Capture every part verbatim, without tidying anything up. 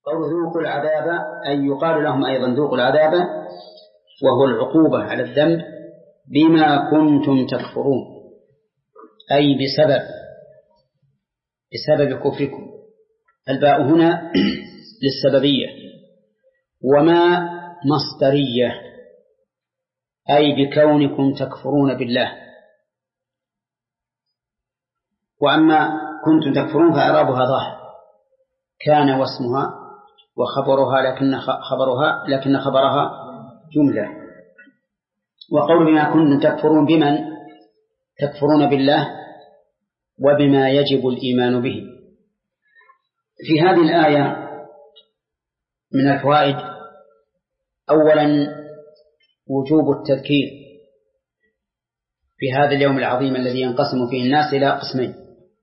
قول ذوقوا العذاب أي يقال لهم أيضا ذوقوا العذاب، وهو العقوبة على الذنب بما كنتم تكفرون، أي بسبب بسبب كفركم. الباء هنا للسببية، وما مصدرية أي بكونكم تكفرون بالله. وأما كنتم تكفرون فإعرابها ظاهر، كان واسمها وخبرها لكن خبرها لكن خبرها جملة. وقول بما كنتم تكفرون بمن تكفرون بالله وبما يجب الإيمان به. في هذه الآية من الفوائد أولا وجوب التذكير في هذا اليوم العظيم الذي ينقسم فيه الناس إلى قسمين،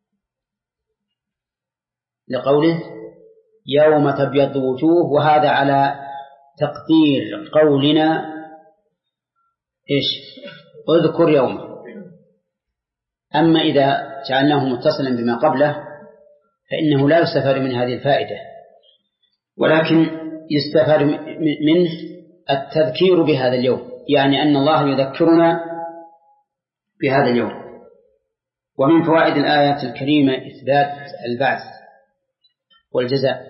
لقوله يوم تبيض وجوه، وهذا على تقدير قولنا إيش اذكر يوم. أما إذا جعلناه متصلا بما قبله فإنه لا يستفاد من هذه الفائدة، ولكن يستفاد منه التذكير بهذا اليوم، يعني أن الله يذكرنا بهذا اليوم. ومن فوائد الآية الكريمة إثبات البعث والجزاء،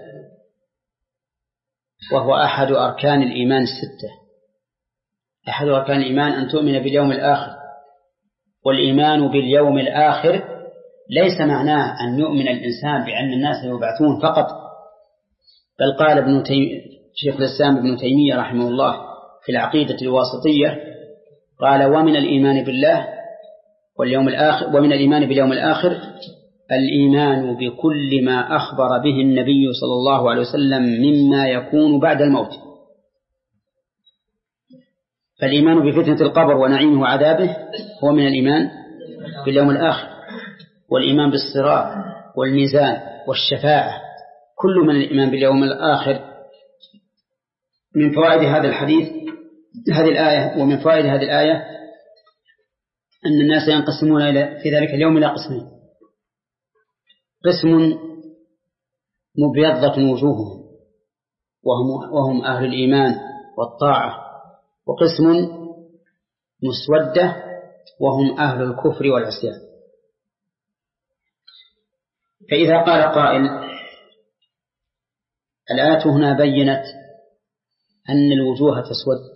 وهو أحد أركان الإيمان الستة. أحد أركان الإيمان أن تؤمن باليوم الآخر، والإيمان باليوم الآخر ليس معناه أن يؤمن الإنسان بأن الناس يبعثون فقط، بل قال ابن تيمية شيخ الإسلام ابن تيمية رحمه الله في العقيدة الواسطية، قال ومن الإيمان بالله واليوم الآخر ومن الإيمان باليوم الآخر الإيمان بكل ما أخبر به النبي صلى الله عليه وسلم مما يكون بعد الموت. فالإيمان بفتنة القبر ونعيمه وعذابه هو من الإيمان باليوم الآخر، والإيمان بالصراط والميزان والشفاعة كل من الإيمان باليوم الآخر. من فوائد هذا الحديث هذه الآية ومن فوائد هذه الآية أن الناس ينقسمون إلى في ذلك اليوم إلى قسمين: قسم مبيضة وجوههم وهم, وهم أهل الإيمان والطاعة، وقسم مسودة وهم أهل الكفر والعصيان. فإذا قال قائل الآية هنا بينت أن الوجوه تسود،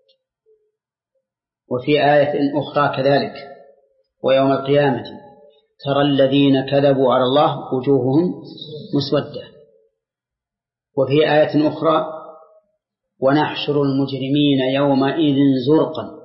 وفي آية أخرى كذلك ويوم القيامة ترى الذين كذبوا على الله وجوههم مسودة، وفي آية أخرى ونحشر المجرمين يومئذ زرقا.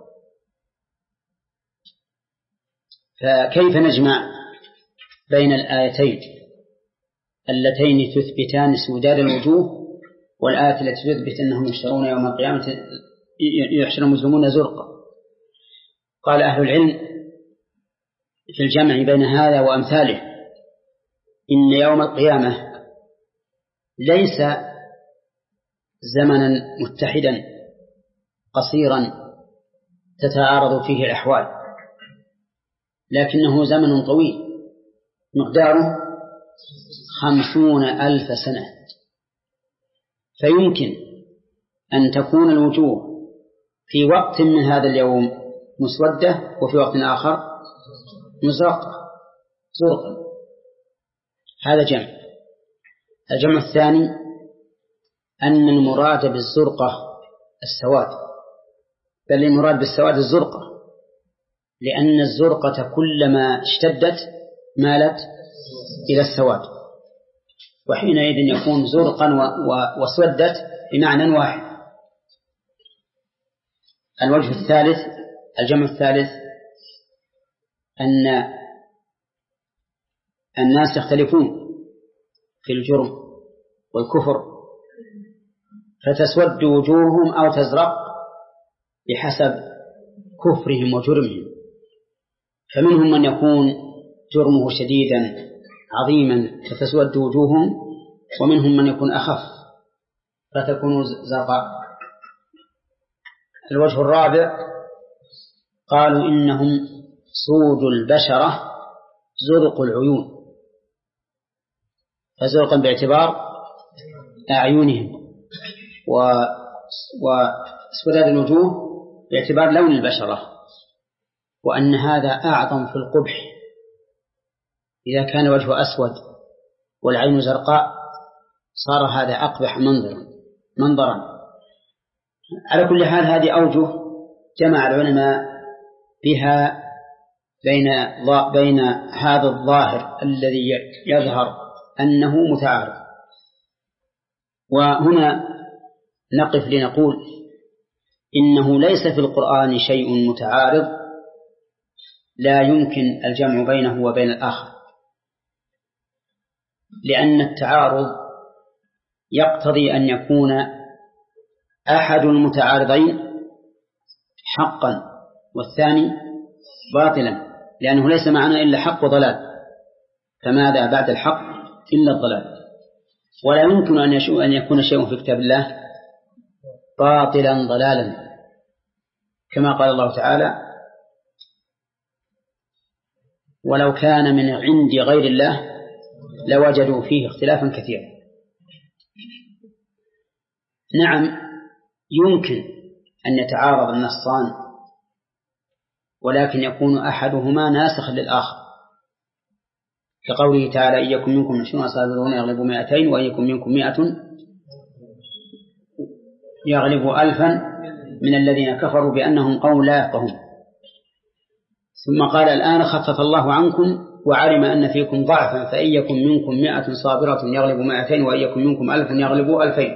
فكيف نجمع بين الآيتين اللتين تثبتان سوداد الوجوه والآية التي تثبت أنهم يحشرون يوم القيامة يحشر المجرمون زرقا؟ قال أهل العلم في الجمع بين هذا وأمثاله إن يوم القيامة ليس زمنا متحدا قصيرا تتعارض فيه الأحوال، لكنه زمن طويل مقداره خمسون ألف سنة. فيمكن أن تكون الوجوه في وقت من هذا اليوم مسودة وفي وقت آخر مزرقة زرقا. هذا جمع. الجمع الثاني أن المراد بالزرقة السواد، بل المراد بالسواد الزرقة، لأن الزرقة كلما اشتدت مالت إلى السواد، وحينئذ يكون زرقا وسودت بمعنى واحد. الوجه الثالث الجمع الثالث أن الناس يختلفون في الجرم والكفر، فتسود وجوههم أو تزرق بحسب كفرهم وجرمهم، فمنهم من يكون جرمه شديدا عظيما فتسود وجوههم، ومنهم من يكون أخف فتكون زرقاء. الوجه الرابع قالوا إنهم سود البشرة زرق العيون، فزرقا باعتبار أعينهم وسوداد الوجوه باعتبار لون البشرة، وأن هذا أعظم في القبح. إذا كان وجهه أسود والعين زرقاء صار هذا أقبح منظرا منظرا. على كل حال هذه أوجه جمع العلماء بها بين بين هذا الظاهر الذي يظهر أنه متعارض. وهنا نقف لنقول إنه ليس في القرآن شيء متعارض لا يمكن الجمع بينه وبين الآخر، لأن التعارض يقتضي أن يكون أحد المتعارضين حقا والثاني باطلا، لأنه ليس معنا إلا حق وضلال، فماذا بعد الحق إلا الضلال. ولا يمكن أن يكون شيء في كتاب الله باطلا ضلالا، كما قال الله تعالى: ولو كان من عند غير الله لوجدوا فيه اختلافا كثيرا. نعم يمكن أن يتعارض النصان، ولكن يكون أحدهما ناسخ للآخر، كقوله تعالى: إن يكن منكم عشرون صابرون يغلبوا مائتين وإن يكن منكم مائة يغلبوا ألفا من الذين كفروا بأنهم قوم لا يفقهون. ثم قال: الآن خفف الله عنكم وعلم أن فيكم ضعفا فإن يكن منكم مائة صابرة يغلبوا مائتين وإن يكن منكم ألفا يغلبوا ألفين.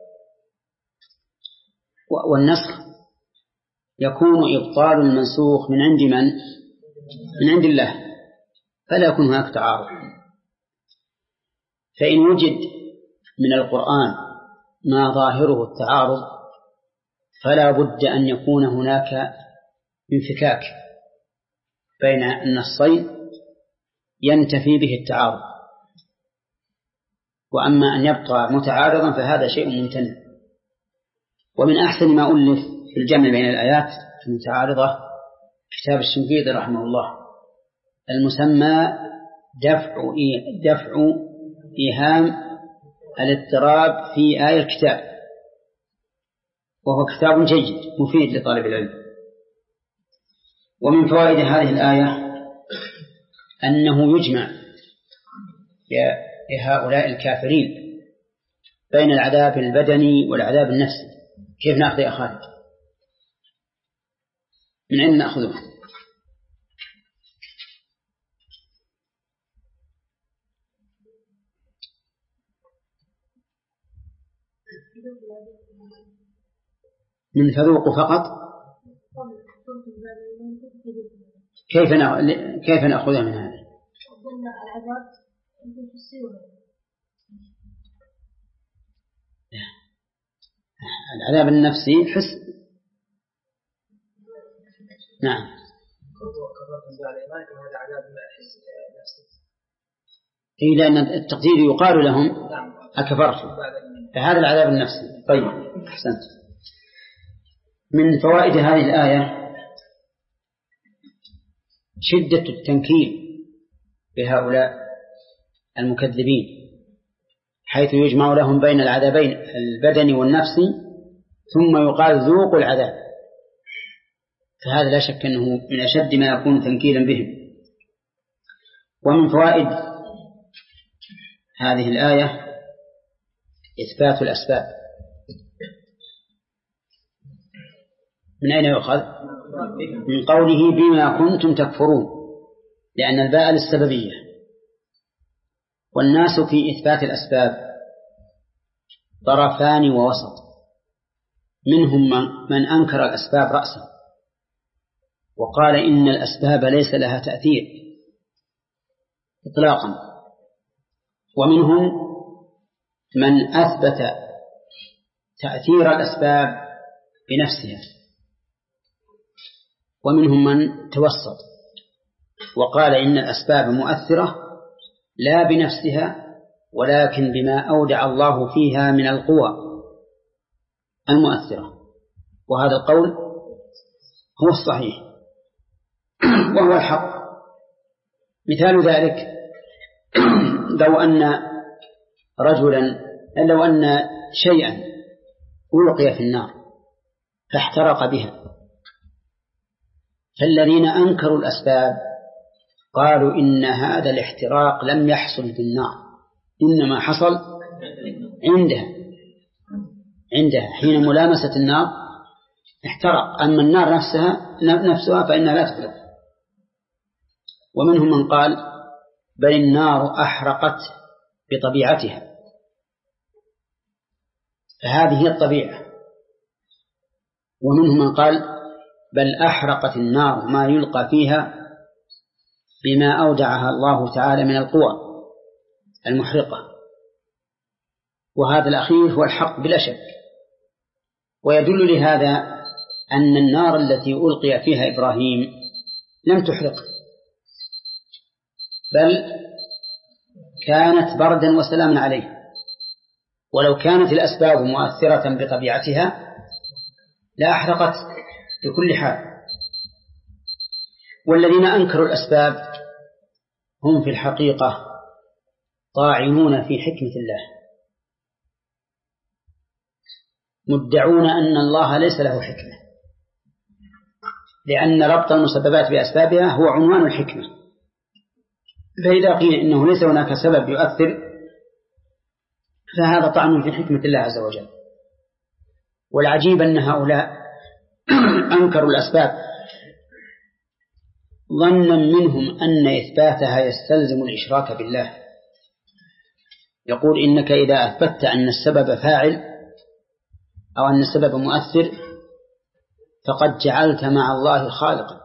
والنسخ يكون إبطال المنسوخ من عند من؟ من عند الله، فلا يكون هناك تعارض. فإن وجد من القرآن ما ظاهره التعارض فلا بد أن يكون هناك انفكاك بين النصين ينتفي به التعارض. وأما أن يبقى متعارضا فهذا شيء ممتنع. ومن أحسن ما ألف في الجمع بين الآيات المتعارضة كتاب الشنقيطي رحمه الله المسمى دفع دفع إيهام الاضطراب في آية الكتاب، وهو كتاب جيد مفيد لطالب العلم. ومن فوائد هذه الآية أنه يجمع لهؤلاء الكافرين بين العذاب البدني والعذاب النفسي. كيف نأخذ يا خالد؟ من أين نأخذه؟ من فذوق فقط؟ كيف كيف نأخذها من هذا؟ العذاب النفسي حس. نعم. إيه، لأن التقدير يقال لهم أكفرتم، فهذا العذاب النفسي. طيب أحسنت. من فوائد هذه الآية شدة التنكيل بهؤلاء المكذبين، حيث يجمع لهم بين العذابين البدني والنفسي ثم يقال ذوقوا العذاب، فهذا لا شك أنه من أشد ما يكون تنكيلا بهم. ومن فوائد هذه الآية إثبات الأسباب. من أين يؤخذ؟ من قوله بما كنتم تكفرون، لأن الباء للسببية. والناس في إثبات الأسباب طرفان ووسط، منهم من أنكر الأسباب رأسا وقال إن الأسباب ليس لها تأثير إطلاقا، ومنهم من أثبت تأثير الأسباب بنفسها، ومنهم من توسط وقال إن الأسباب مؤثرة لا بنفسها ولكن بما أودع الله فيها من القوى المؤثرة، وهذا القول هو الصحيح وهو الحق. مثال ذلك لو أن رجلا لو أن شيئا ألقي في النار فاحترق بها، فالذين أنكروا الأسباب قالوا إن هذا الاحتراق لم يحصل بالنار، إنما حصل عندها عندها حين ملامسة النار احترق، أما النار نفسها نفسها فإنها لا تحرق. ومنهم من قال بل النار أحرقت بطبيعتها، فهذه هي الطبيعة. ومنهم من قال بل أحرقت النار ما يلقى فيها بما أودعها الله تعالى من القوى المحرقة، وهذا الأخير هو الحق بلا شك. ويدل لهذا أن النار التي ألقي فيها إبراهيم لم تحرق، بل كانت بردا وسلاما عليه، ولو كانت الأسباب مؤثرة بطبيعتها لا أحرقت بكل حال. والذين أنكروا الأسباب هم في الحقيقة طاعنون في حكمة الله، مدعون أن الله ليس له حكمة، لأن ربط المسببات بأسبابها هو عنوان الحكمة. فإذا قيل إنه ليس هناك سبب يؤثر فهذا طعن في حكمة الله عز وجل. والعجيب أن هؤلاء أنكروا الأسباب ظنا منهم أن إثباتها يستلزم الإشراك بالله. يقول إنك إذا أثبتت أن السبب فاعل أو أن السبب مؤثر فقد جعلت مع الله خالقا،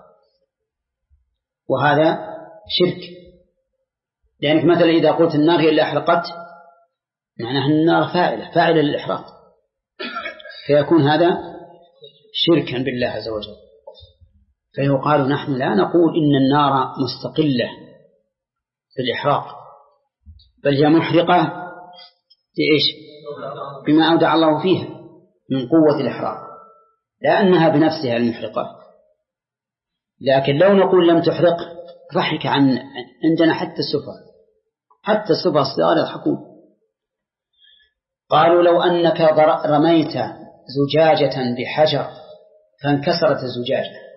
وهذا شرك. لأنك مثلا إذا قلت النار هي اللي أحرقت معناها النار فاعلة فاعلة للإحراق، فيكون هذا شركا بالله عز وجل. فيقال نحن لا نقول إن النار مستقلة بالإحراق، بل هي محرقة بإيش؟ بما أودع الله فيها من قوة الإحراق، لا أنها بنفسها المحرقة. لكن لو نقول لم تحرق ضحك عن عندنا حتى السفهاء، حتى السفهاء الصغار يضحكون. قالوا لو أنك رميت زجاجة بحجر فانكسرت الزجاجة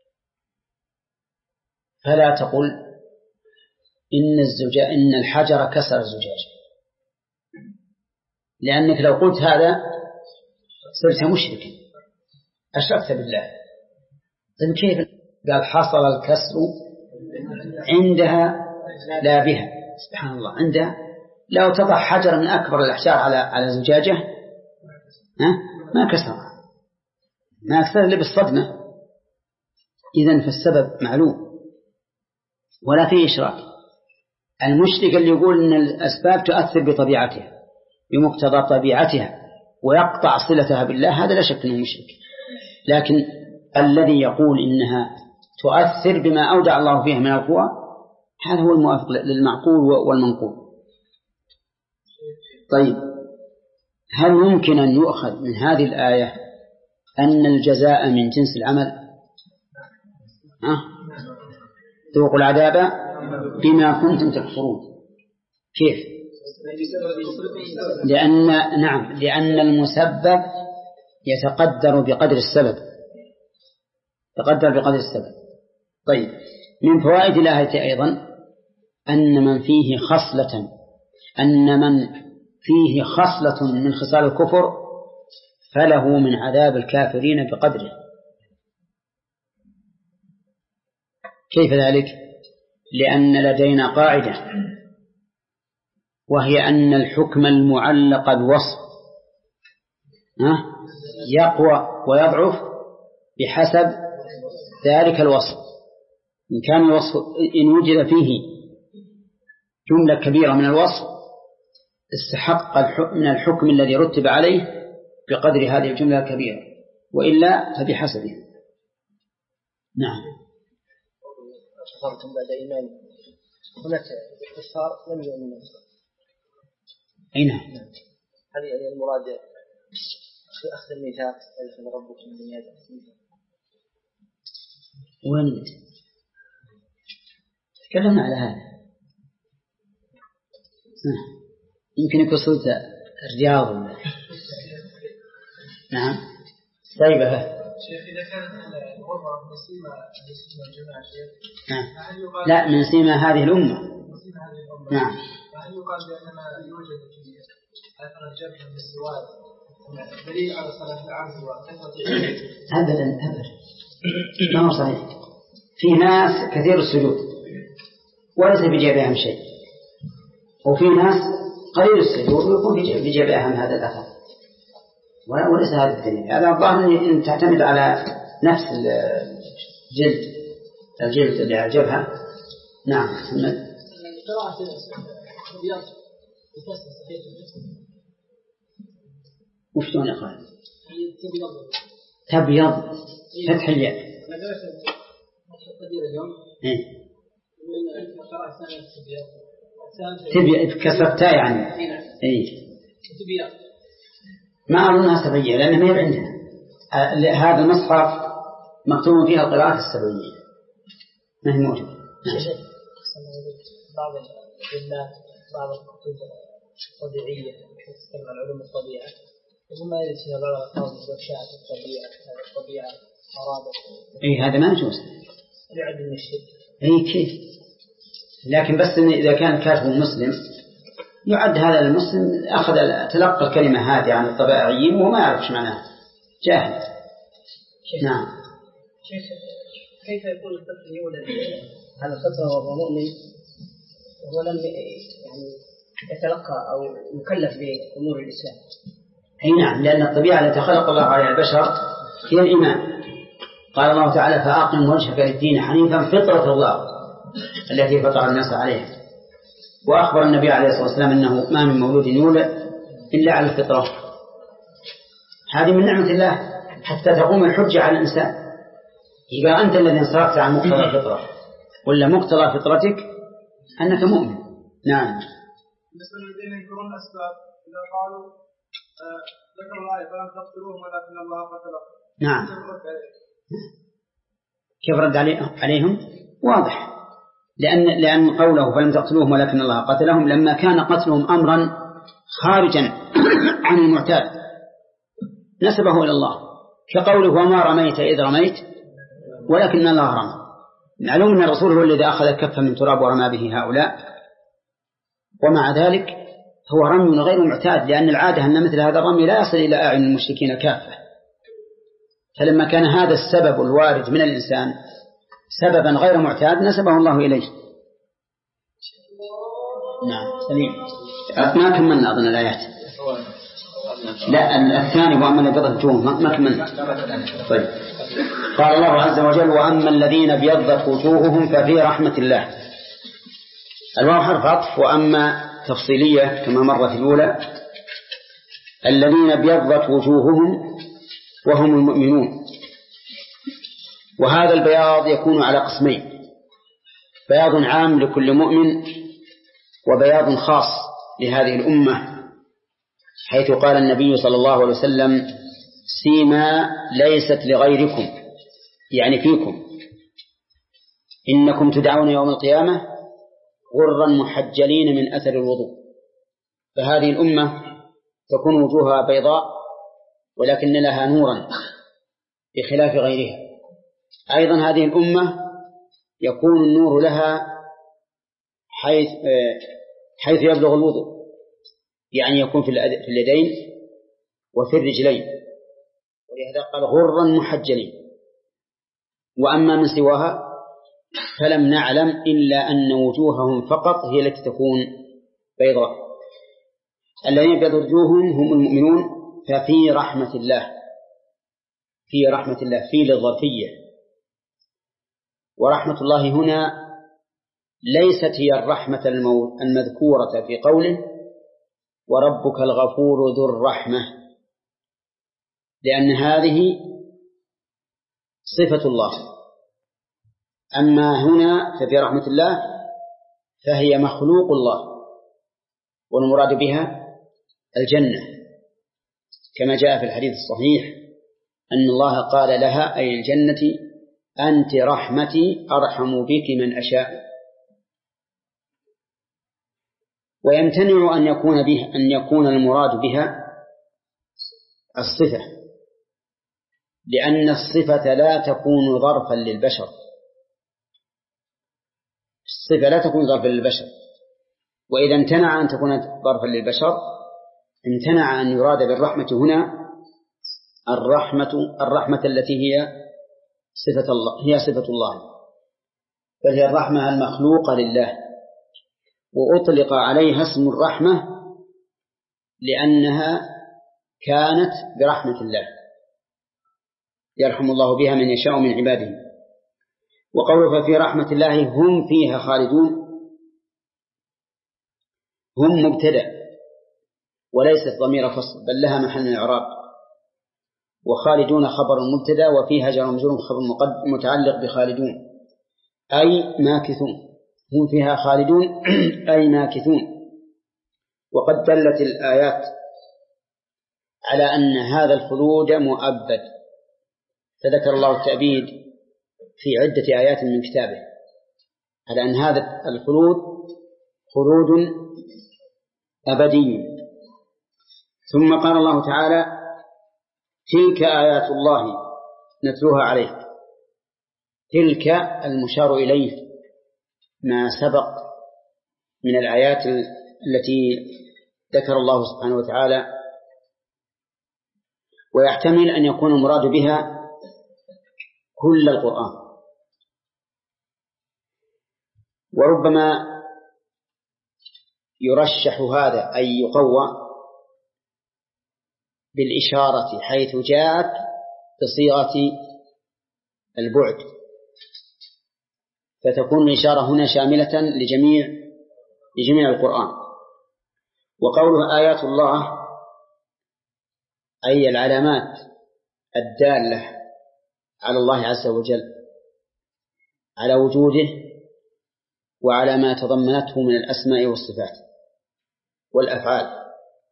فلا تقل إن, الزجا... إن الحجر كسر الزجاجة، لأنك لو قلت هذا صرت مشركا، أشركت بالله. طيب كيف؟ قال حصل الكسر عندها لا بها. سبحان الله، عندها لو تضع حجر من أكبر الأحجار على على زجاجة ها ما كسر ما كسر إلا بالصدمة. إذن فالسبب معلوم ولا فيه إشراك. المشرك اللي يقول إن الأسباب تؤثر بطبيعتها بمقتضى طبيعتها ويقطع صلتها بالله هذا لا شك أنه مشرك. لكن الذي يقول إنها تؤثر بما أودع الله فيها من القوى هذا هو الموافق للمعقول والمنقول. طيب، هل ممكن أن يؤخذ من هذه الآية أن الجزاء من جنس العمل؟ ها؟ ذوقوا العذاب بما كنتم تكفرون. كيف؟ لأن نعم لأن المسبب يتقدر بقدر السبب يتقدر بقدر السبب. طيب، من فوائد الآية أيضا أن من فيه خصلة أن من فيه خصلة من خصال الكفر فله من عذاب الكافرين بقدره. كيف ذلك؟ لأن لدينا قاعدة وهي أن الحكم المعلق بوصف يقوى ويضعف بحسب ذلك الوصف. إن كان الوصف إن وجد فيه جملة كبيرة من الوصف استحق من الحكم الذي رتب عليه بقدر هذه الجملة الكبيرة، وإلا فبحسبه. نعم. كفرتم بعد إيمان هناك كفار لم يؤمنوا. أي نعم. هذه المراد في أخذ الميثاق ألف ربكم من هذا الميثاق. وين تكلمنا على هذا؟ يمكن يقصد الرياض. نعم طيبة. شيخ إذا كانت الغرفة من سيما الجماعة شيخ نعم. لا من سيما هذه الأمة. نعم. فهل يقال بأنما يوجد في أثر الجبهة من السواد دليل على صلاة العبد وكثرة أبدا أبدا ما هو صحيح. في ناس كثير السجود وليس بجيبهم شيء، وفي ناس قليل السجود ويكون في جيبهم هذا الأثر، وليس هذا الدليل. هذا الظاهر أن تعتمد على نفس الجلد الجلد اللي على الجبهة. نعم. وشلون يا خالد؟ تبيض فتح الياء. تبيض كسرتها يعني. إيه. ما أظنها سبعية لأنها ما هي عندنا. هذا المصحف مكتوب فيها القراءات السبعية ما هي موجودة. بعض العلماء بعض الكتب الطبيعية تتكلم عن علوم الطبيعة وما يريد فيها بعض الأقوال والشاعر الطبيعة الطبيعة أرادة. إيه هذا ما يجوز. يعد من الشرك. إيه كيف؟ لكن بس إن إذا كان كاتب مسلم يعد هذا المسلم أخذ تلقى الكلمة هذه عن الطبيعيين وما يعرفش معناها جاهل. نعم. شيخ كيف يكون الطفل يولد على الفطرة وهو مؤمن ولم يعني يتلقى أو مكلف بأمور الإسلام؟ أي نعم، لأن الطبيعة التي خلق الله عليها البشر هي الإيمان. قال الله تعالى فأقم وجهك للدين حنيفا فطرة الله التي فطر الناس عليها. وأخبر النبي عليه الصلاة والسلام أنه ما من مولود يولد إلا على الفطرة. هذه من نعمة الله حتى تقوم الحجة على الإنسان. إذا أنت الذي انصرفت عن مقتضى الفطرة ولا مقتضى فطرتك أنك مؤمن. نعم. بالنسبة للذين ينكرون الأسباب إذا قالوا ذكروا الآية فلم تقتلوهم ولكن الله قتلهم. نعم. كيف رد عليهم؟ واضح. لأن لأن قوله فلم تقتلوهم ولكن الله قتلهم لما كان قتلهم أمرا خارجا عن المعتاد نسبه إلى الله، كقوله وما رميت إذ رميت ولكن الله رمى. معلوم أن الرسول هو الذي أخذ كفا من تراب ورمى به هؤلاء، ومع ذلك هو رمي غير معتاد، لأن العادة أن مثل هذا الرمي لا يصل إلى أعين المشركين كافة. فلما كان هذا السبب الوارد من الإنسان سببا غير معتاد نسبه الله إليه. نعم سليم. ما كملنا أظن الآيات. لا الثاني وأما الذين بيضت ما كملنا. طيب. قال الله عز وجل وأما الذين بيضت وجوههم ففي رحمة الله. الواو حرف عطف وأما تفصيلية كما مر في الأولى. الذين بيضت وجوههم وهم المؤمنون. وهذا البياض يكون على قسمين: بياض عام لكل مؤمن وبياض خاص لهذه الأمة، حيث قال النبي صلى الله عليه وسلم سيما ليست لغيركم، يعني فيكم، إنكم تدعون يوم القيامة غرا محجلين من أثر الوضوء. فهذه الأمة تكون وجوهها بيضاء ولكن لها نورا بخلاف غيرها. أيضا هذه الأمة يكون النور لها حيث حيث يبلغ الوضوء، يعني يكون في اليدين وفي الرجلين، ولهذا قال غرا محجلين. وأما من سواها فلم نعلم إلا أن وجوههم فقط هي التي تكون بيضاء. الذين يبيض وجوههم هم المؤمنون ففي رحمة الله. في رحمة الله في للظرفية. ورحمة الله هنا ليست هي الرحمة المذكورة في قوله وربك الغفور ذو الرحمة، لأن هذه صفة الله. أما هنا ففي رحمة الله فهي مخلوق الله، والمراد بها الجنة، كما جاء في الحديث الصحيح أن الله قال لها أي الجنة أنت رحمتي أرحم بك من أشاء. ويمتنع أن يكون به أن يكون المراد بها الصفة، لأن الصفة لا تكون ظرفا للبشر، الصفة لا تكون ظرفا للبشر، وإذا امتنع أن تكون ظرفا للبشر امتنع أن يراد بالرحمة هنا الرحمة الرحمة التي هي صفة الله، هي صفة الله، بل هي الرحمة المخلوقة لله، وأطلق عليها اسم الرحمة لأنها كانت برحمة الله يرحم الله بها من يشاء من عباده. وقوله ففي رحمة الله هم فيها خالدون، هم مبتدأ وليست ضمير فصل بل لها محل من الإعراب، وخالدون خبر مبتدأ وفيها جار ومجرور خبر متعلق بخالدون أي ماكثون، هم فيها خالدون أي ماكثون. وقد دلت الآيات على أن هذا الخلود مؤبد، فذكر الله التأبيد في عدة آيات من كتابه على أن هذا الخلود خلود أبدي. ثم قال الله تعالى تلك آيات الله نتلوها عليك، تلك المشار إليه ما سبق من الآيات التي ذكر الله سبحانه وتعالى، ويحتمل أن يكون المراد بها كل القرآن، وربما يرشح هذا أي يقوى بالإشارة حيث جاءت بصيغة البعد، فتكون الإشارة هنا شاملة لجميع لجميع القرآن. وقوله آيات الله أي العلامات الدالة على الله عز وجل، على وجوده وعلى ما تضمنته من الأسماء والصفات والأفعال.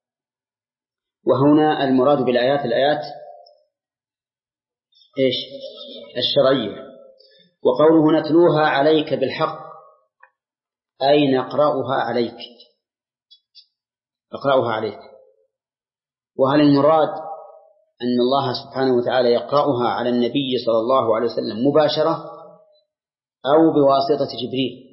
وهنا المراد بالآيات الآيات إيش؟ الشرعية. وقوله نتلوها عليك بالحق أي نقرأها عليك، نقرأها عليك. وهل المراد أن الله سبحانه وتعالى يقرأها على النبي صلى الله عليه وسلم مباشرة أو بواسطة جبريل؟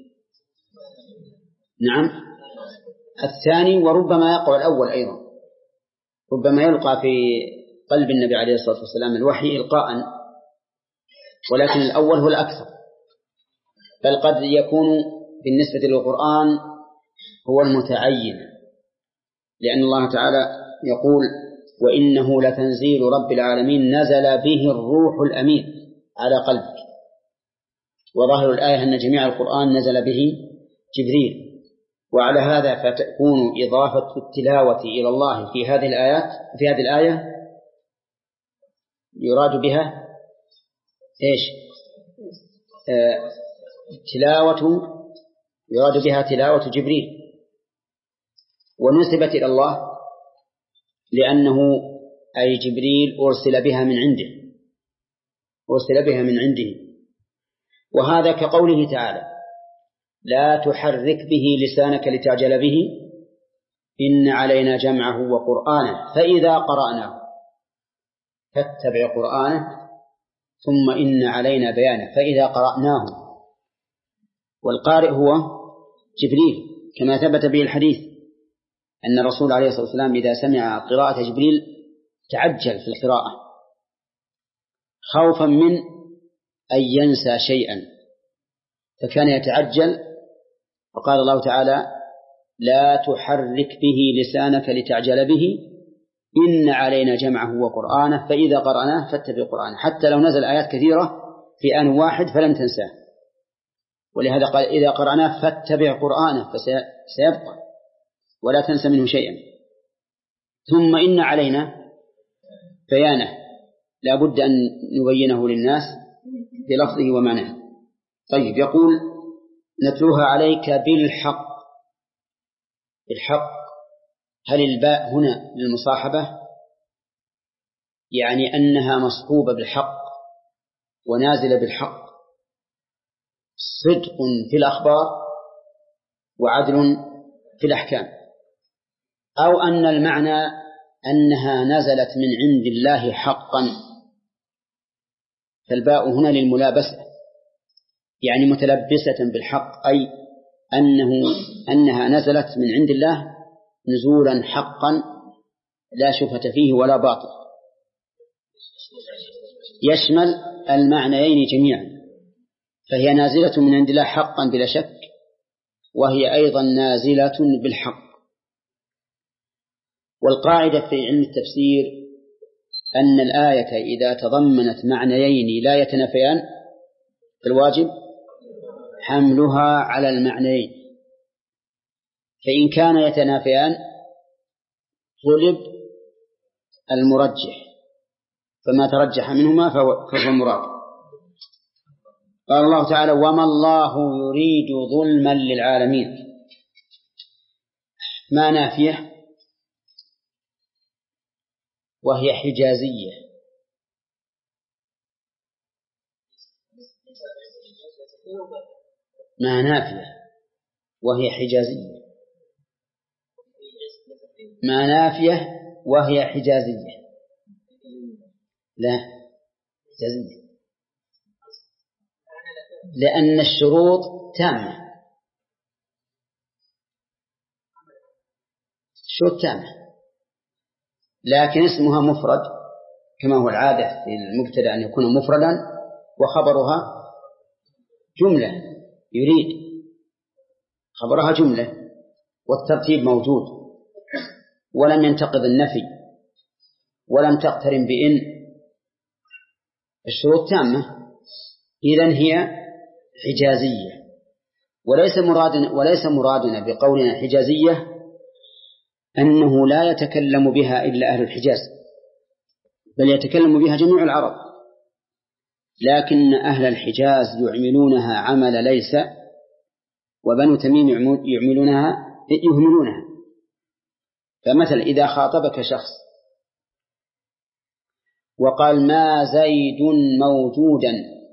نعم الثاني، وربما يقع الأول أيضا، ربما يلقى في قلب النبي عليه الصلاة والسلام الوحي إلقاء، ولكن الأول هو الأكثر، بل قد يكون بالنسبة للقرآن هو المتعين، لأن الله تعالى يقول وإنه لتنزيل رب العالمين نزل به الروح الأمين على قلبك. وظاهر الآية أن جميع القرآن نزل به جبريل، وعلى هذا فتكون إضافة التلاوة إلى الله في هذه الآيات في هذه الآية يراد بها إيش؟ آه تلاوة يراد بها تلاوة جبريل، ونسبت إلى الله لأنه أي جبريل أرسل بها من عنده أرسل بها من عنده. وهذا كقوله تعالى لا تحرك به لسانك لتعجل به إن علينا جمعه وقرآنه فإذا قرأناه فاتبع قرآنه ثم إن علينا بيانه فإذا قرأناه. والقارئ هو جبريل كما ثبت به الحديث أن الرسول عليه الصلاة والسلام إذا سمع قراءة جبريل تعجل في القراءة خوفا من أن ينسى شيئا فكان يتعجل، فقال الله تعالى لا تحرك به لسانك لتعجل به إن علينا جمعه وقرآنه فإذا قرأناه فاتبع قرآنه، حتى لو نزل آيات كثيرة في آن واحد فلن تنساه. ولهذا قال إذا قرأناه فاتبع قرآنه فسيبقى ولا تنسى منه شيئا. ثم إن علينا بيانه لا بد أن نبينه للناس بلفظه ومعناه. طيب يقول نتلوها عليك بالحق. بالحق هل الباء هنا للمصاحبة يعني أنها مصحوبة بالحق ونازلة بالحق، صدق في الأخبار وعدل في الأحكام، أو أن المعنى أنها نزلت من عند الله حقا، فالباء هنا للملابسة، يعني متلبسة بالحق، أي أنه أنها نزلت من عند الله نزولا حقا لا شبهة فيه ولا باطل، يشمل المعنيين جميعا، فهي نازلة من عند الله حقا بلا شك، وهي أيضا نازلة بالحق. والقاعدة في علم التفسير أن الآية إذا تضمنت معنيين لا يتنافيان فالواجب حملها على المعنيين، فإن كان يتنافيان غلب المرجح، فما ترجح منهما فهو مراد. قال الله تعالى: وما الله يريد ظلما للعالمين، ما نافية وهي حجازية، ما نافية وهي حجازية، ما نافية وهي حجازية، لا حجازية، لأن الشروط تامة، شروط تامة، لكن اسمها مفرد كما هو العادة في المبتدأ أن يكون مفردا وخبرها جملة، يريد خبرها جملة، والترتيب موجود، ولم ينتقض النفي ولم تقترن بإن، الشروط تامة، إذن هي حجازية. وليس مرادنا وليس مرادنا بقولنا حجازية أنه لا يتكلم بها إلا أهل الحجاز، بل يتكلم بها جميع العرب، لكن أهل الحجاز يعملونها عمل ليس، وبنو تميم يعملونها يهملونها. فمثلا إذا خاطبك شخص وقال: ما زيد موجودا،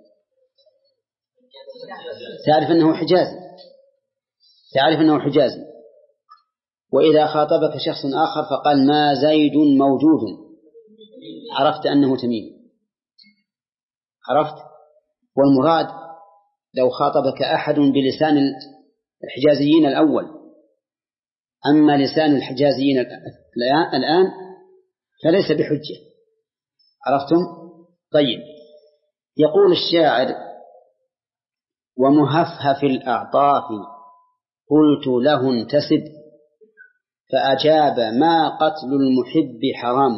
تعرف أنه حجازي، تعرف أنه حجازي. وإذا خاطبك شخص آخر فقال: ما زيد موجود، عرفت أنه تميم، عرفت. والمراد لو خاطبك أحد بلسان الحجازيين الأول، أما لسان الحجازيين الآن فليس بحجة، عرفتم؟ طيب، يقول الشاعر: ومهفهف الأعطاف قلت له انتسب، فأجاب: ما قتل المحب حرام.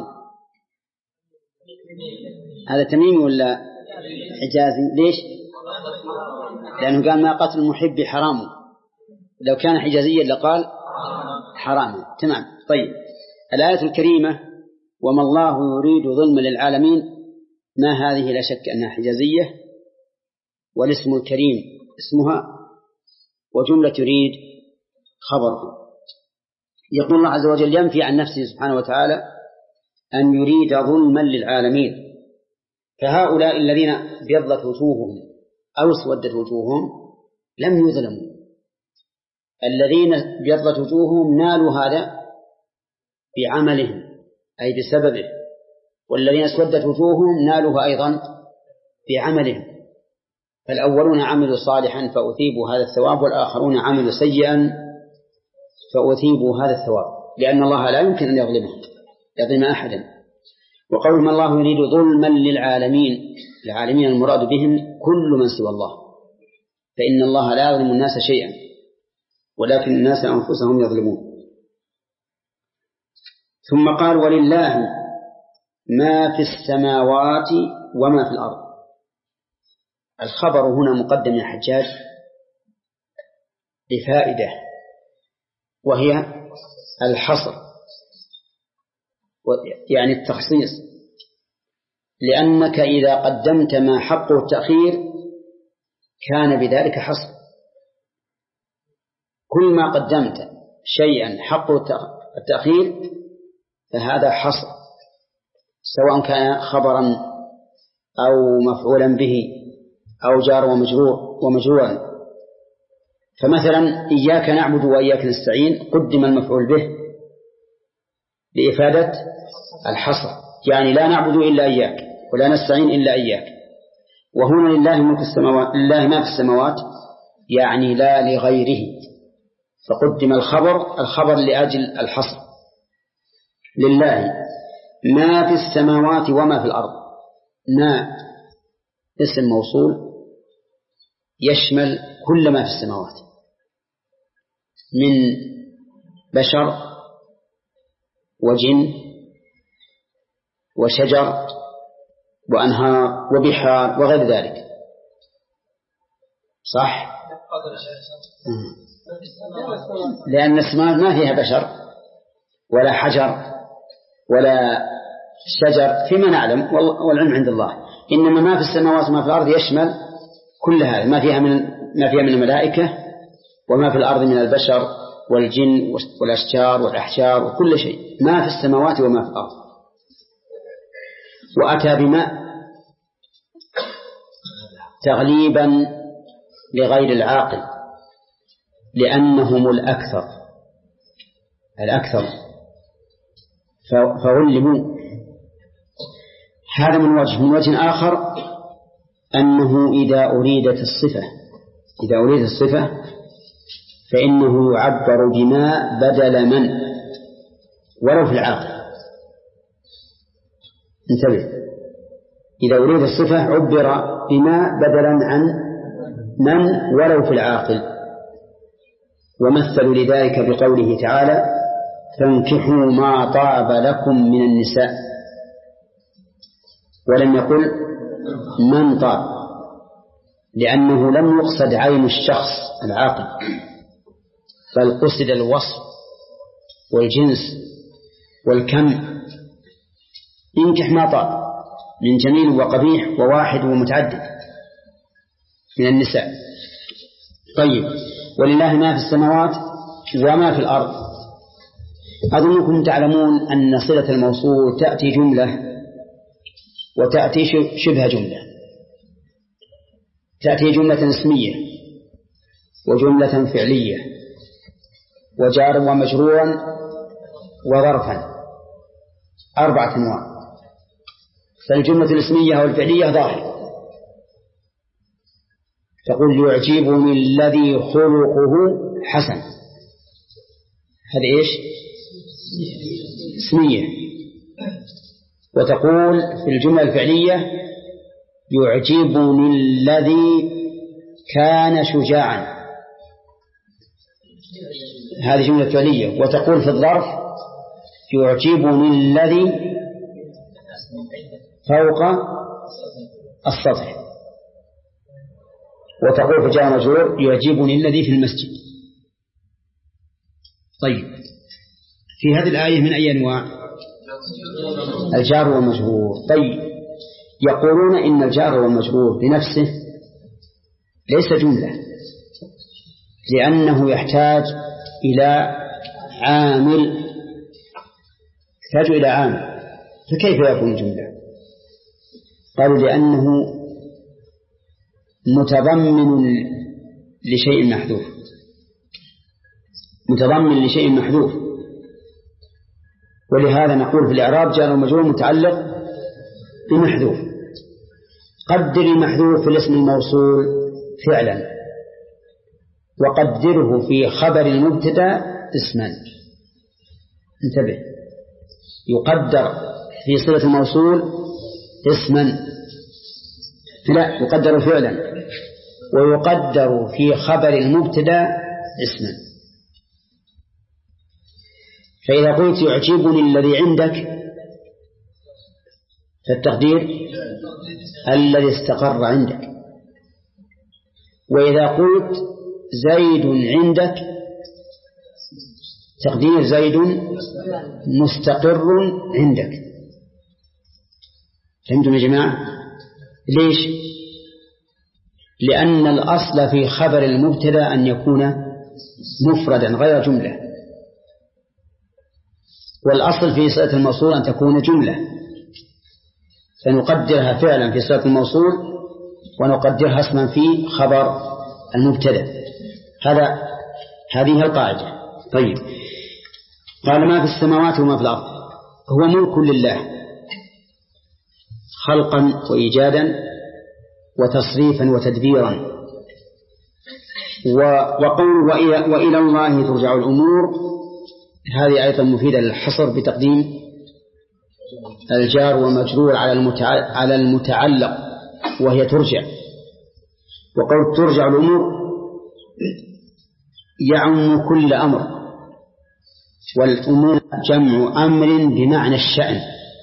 هذا تميمي ولا حجازي؟ ليش؟ لأنه قال: ما قتل المحب حرام، لو كان حجازيا لقال حرام. تمام. طيب، الآية الكريمة: وما الله يريد ظلما للعالمين، ما هذه لا شك أنها حجازية، والاسم الكريم اسمها، وجملة يريد خبره. يقول الله عز وجل ينفي عن نفسه سبحانه وتعالى أن يريد ظلما للعالمين، فهؤلاء الذين ابيضت وجوههم أو اسودت وجوههم لم يظلموا، الذين ابيضت وجوههم نالوا هذا بعملهم أي بسببه، والذين اسودت وجوههم نالوها أيضا بعملهم، فالأولون عملوا صالحا فأثيبوا هذا الثواب، والآخرون عملوا سيئا فأثيبوا هذا الثواب، لأن الله لا يمكن أن يظلمهم يظلم أحدا. وقول ما الله يريد ظلما للعالمين، العالمين المراد بهم كل من سوى الله، فإن الله لا يظلم الناس شيئا ولكن الناس أنفسهم يظلمون. ثم قال: ولله ما في السماوات وما في الأرض. الخبر هنا مقدم يا حجاج لفائدة، وهي الحصر، يعني التخصيص، لأنك إذا قدمت ما حقه التأخير كان بذلك حصر. كل ما قدمت شيئا حقه التأخير فهذا حصر، سواء كان خبرا أو مفعولا به أو جار ومجرور ومجرورا. فمثلا إياك نعبد وإياك نستعين قدم المفعول به لإفادة الحصر، يعني لا نعبد إلا إياك ولا نستعين إلا إياك. وهنا لله ملك السماوات، لله ما في السماوات، يعني لا لغيره، فقدم الخبر الخبر لأجل الحصر. لله ما في السماوات وما في الأرض. ما اسم موصول يشمل كل ما في السماوات من بشر وجن وشجر وأنهار وبحار وغير ذلك. صح؟ لأن السماوات ما فيها بشر ولا حجر ولا شجر فيما نعلم والعلم عند الله، إنما ما في السماوات وما في الأرض يشمل كل هذا، ما فيها من ما فيها من الملائكة وما في الأرض من البشر والجن والأشجار والأحجار وكل شيء، ما في السماوات وما في الأرض. وأتى بما تغليبا لغير العاقل لأنهم الأكثر الأكثر فغلبوا. هذا من وجه. من وجه آخر أنه إذا أريدت الصفة إذا أريدت الصفة فإنه يعبر بما بدل من ولو في العاقل. انتبه، إذا أريد الصفة عبر بما بدلا عن من ولو في العاقل. ومثلوا لذلك بقوله تعالى فانكحوا ما طاب لكم من النساء، ولم يقل من طاب، لأنه لم يقصد عين الشخص العاقل، بل قصد الوصف والجنس والكم. انكح ما طاب من جميل وقبيح وواحد ومتعدد من النساء. طيب، ولله ما في السماوات وما في الأرض. أظنكم تعلمون أن صلة الموصول تأتي جملة وتأتي شبه جملة. تأتي جملة اسمية وجملة فعلية وجار ومجرورا وظرفا، أربعة أنواع. فالجملة الاسمية والفعلية ظاهر، تقول يعجبني الذي خلقه حسن، هذا إيش؟ اسمية. وتقول في الجملة الفعلية يعجبني الذي كان شجاعا، هذه جملة فعلية. وتقول في الظرف يعجبني الذي فوق السطح. وتقول في جار مجرور يعجبني الذي في المسجد. طيب، في هذه الآية من أي أنواع؟ الجار والمجرور. طيب، يقولون إن الجار والمجرور بنفسه ليس جملة، لأنه يحتاج إلى عامل يحتاج إلى عامل فكيف يكون جملة؟ قالوا لأنه متضمن لشيء محذوف متضمن لشيء محذوف ولهذا نقول في الإعراب جار ومجرور متعلق بمحذوف. قدر المحذوف في الاسم الموصول فعلا، وقدره في خبر المبتدا اسما. انتبه، يقدر في صلة الموصول اسما، لا يقدر فعلا، ويقدر في خبر المبتدا اسما. فإذا قلت يعجبني الذي عندك فالتقدير الذي استقر عندك. وإذا قلت زيد عندك تقدير زيد مستقر عندك. فهمتم يا جماعة؟ ليش؟ لأن الأصل في خبر المبتدا أن يكون مفردا غير جملة، والأصل في صلة الموصول أن تكون جملة، فنقدرها فعلا في صلة الموصول ونقدرها اسما في خبر المبتدا. هذا هذه القاعدة. طيب، قال ما في السماوات وما في الأرض هو ملك لله خلقا وإيجادا وتصريفا وتدبيرا. وقول وإلى الله ترجع الأمور هذه أيضا مفيدة للحصر بتقديم الجار ومجرور على المتعلق وهي ترجع. وقول ترجع الأمور يعم كل أمر، والأمور جمع أمر بمعنى الشأن،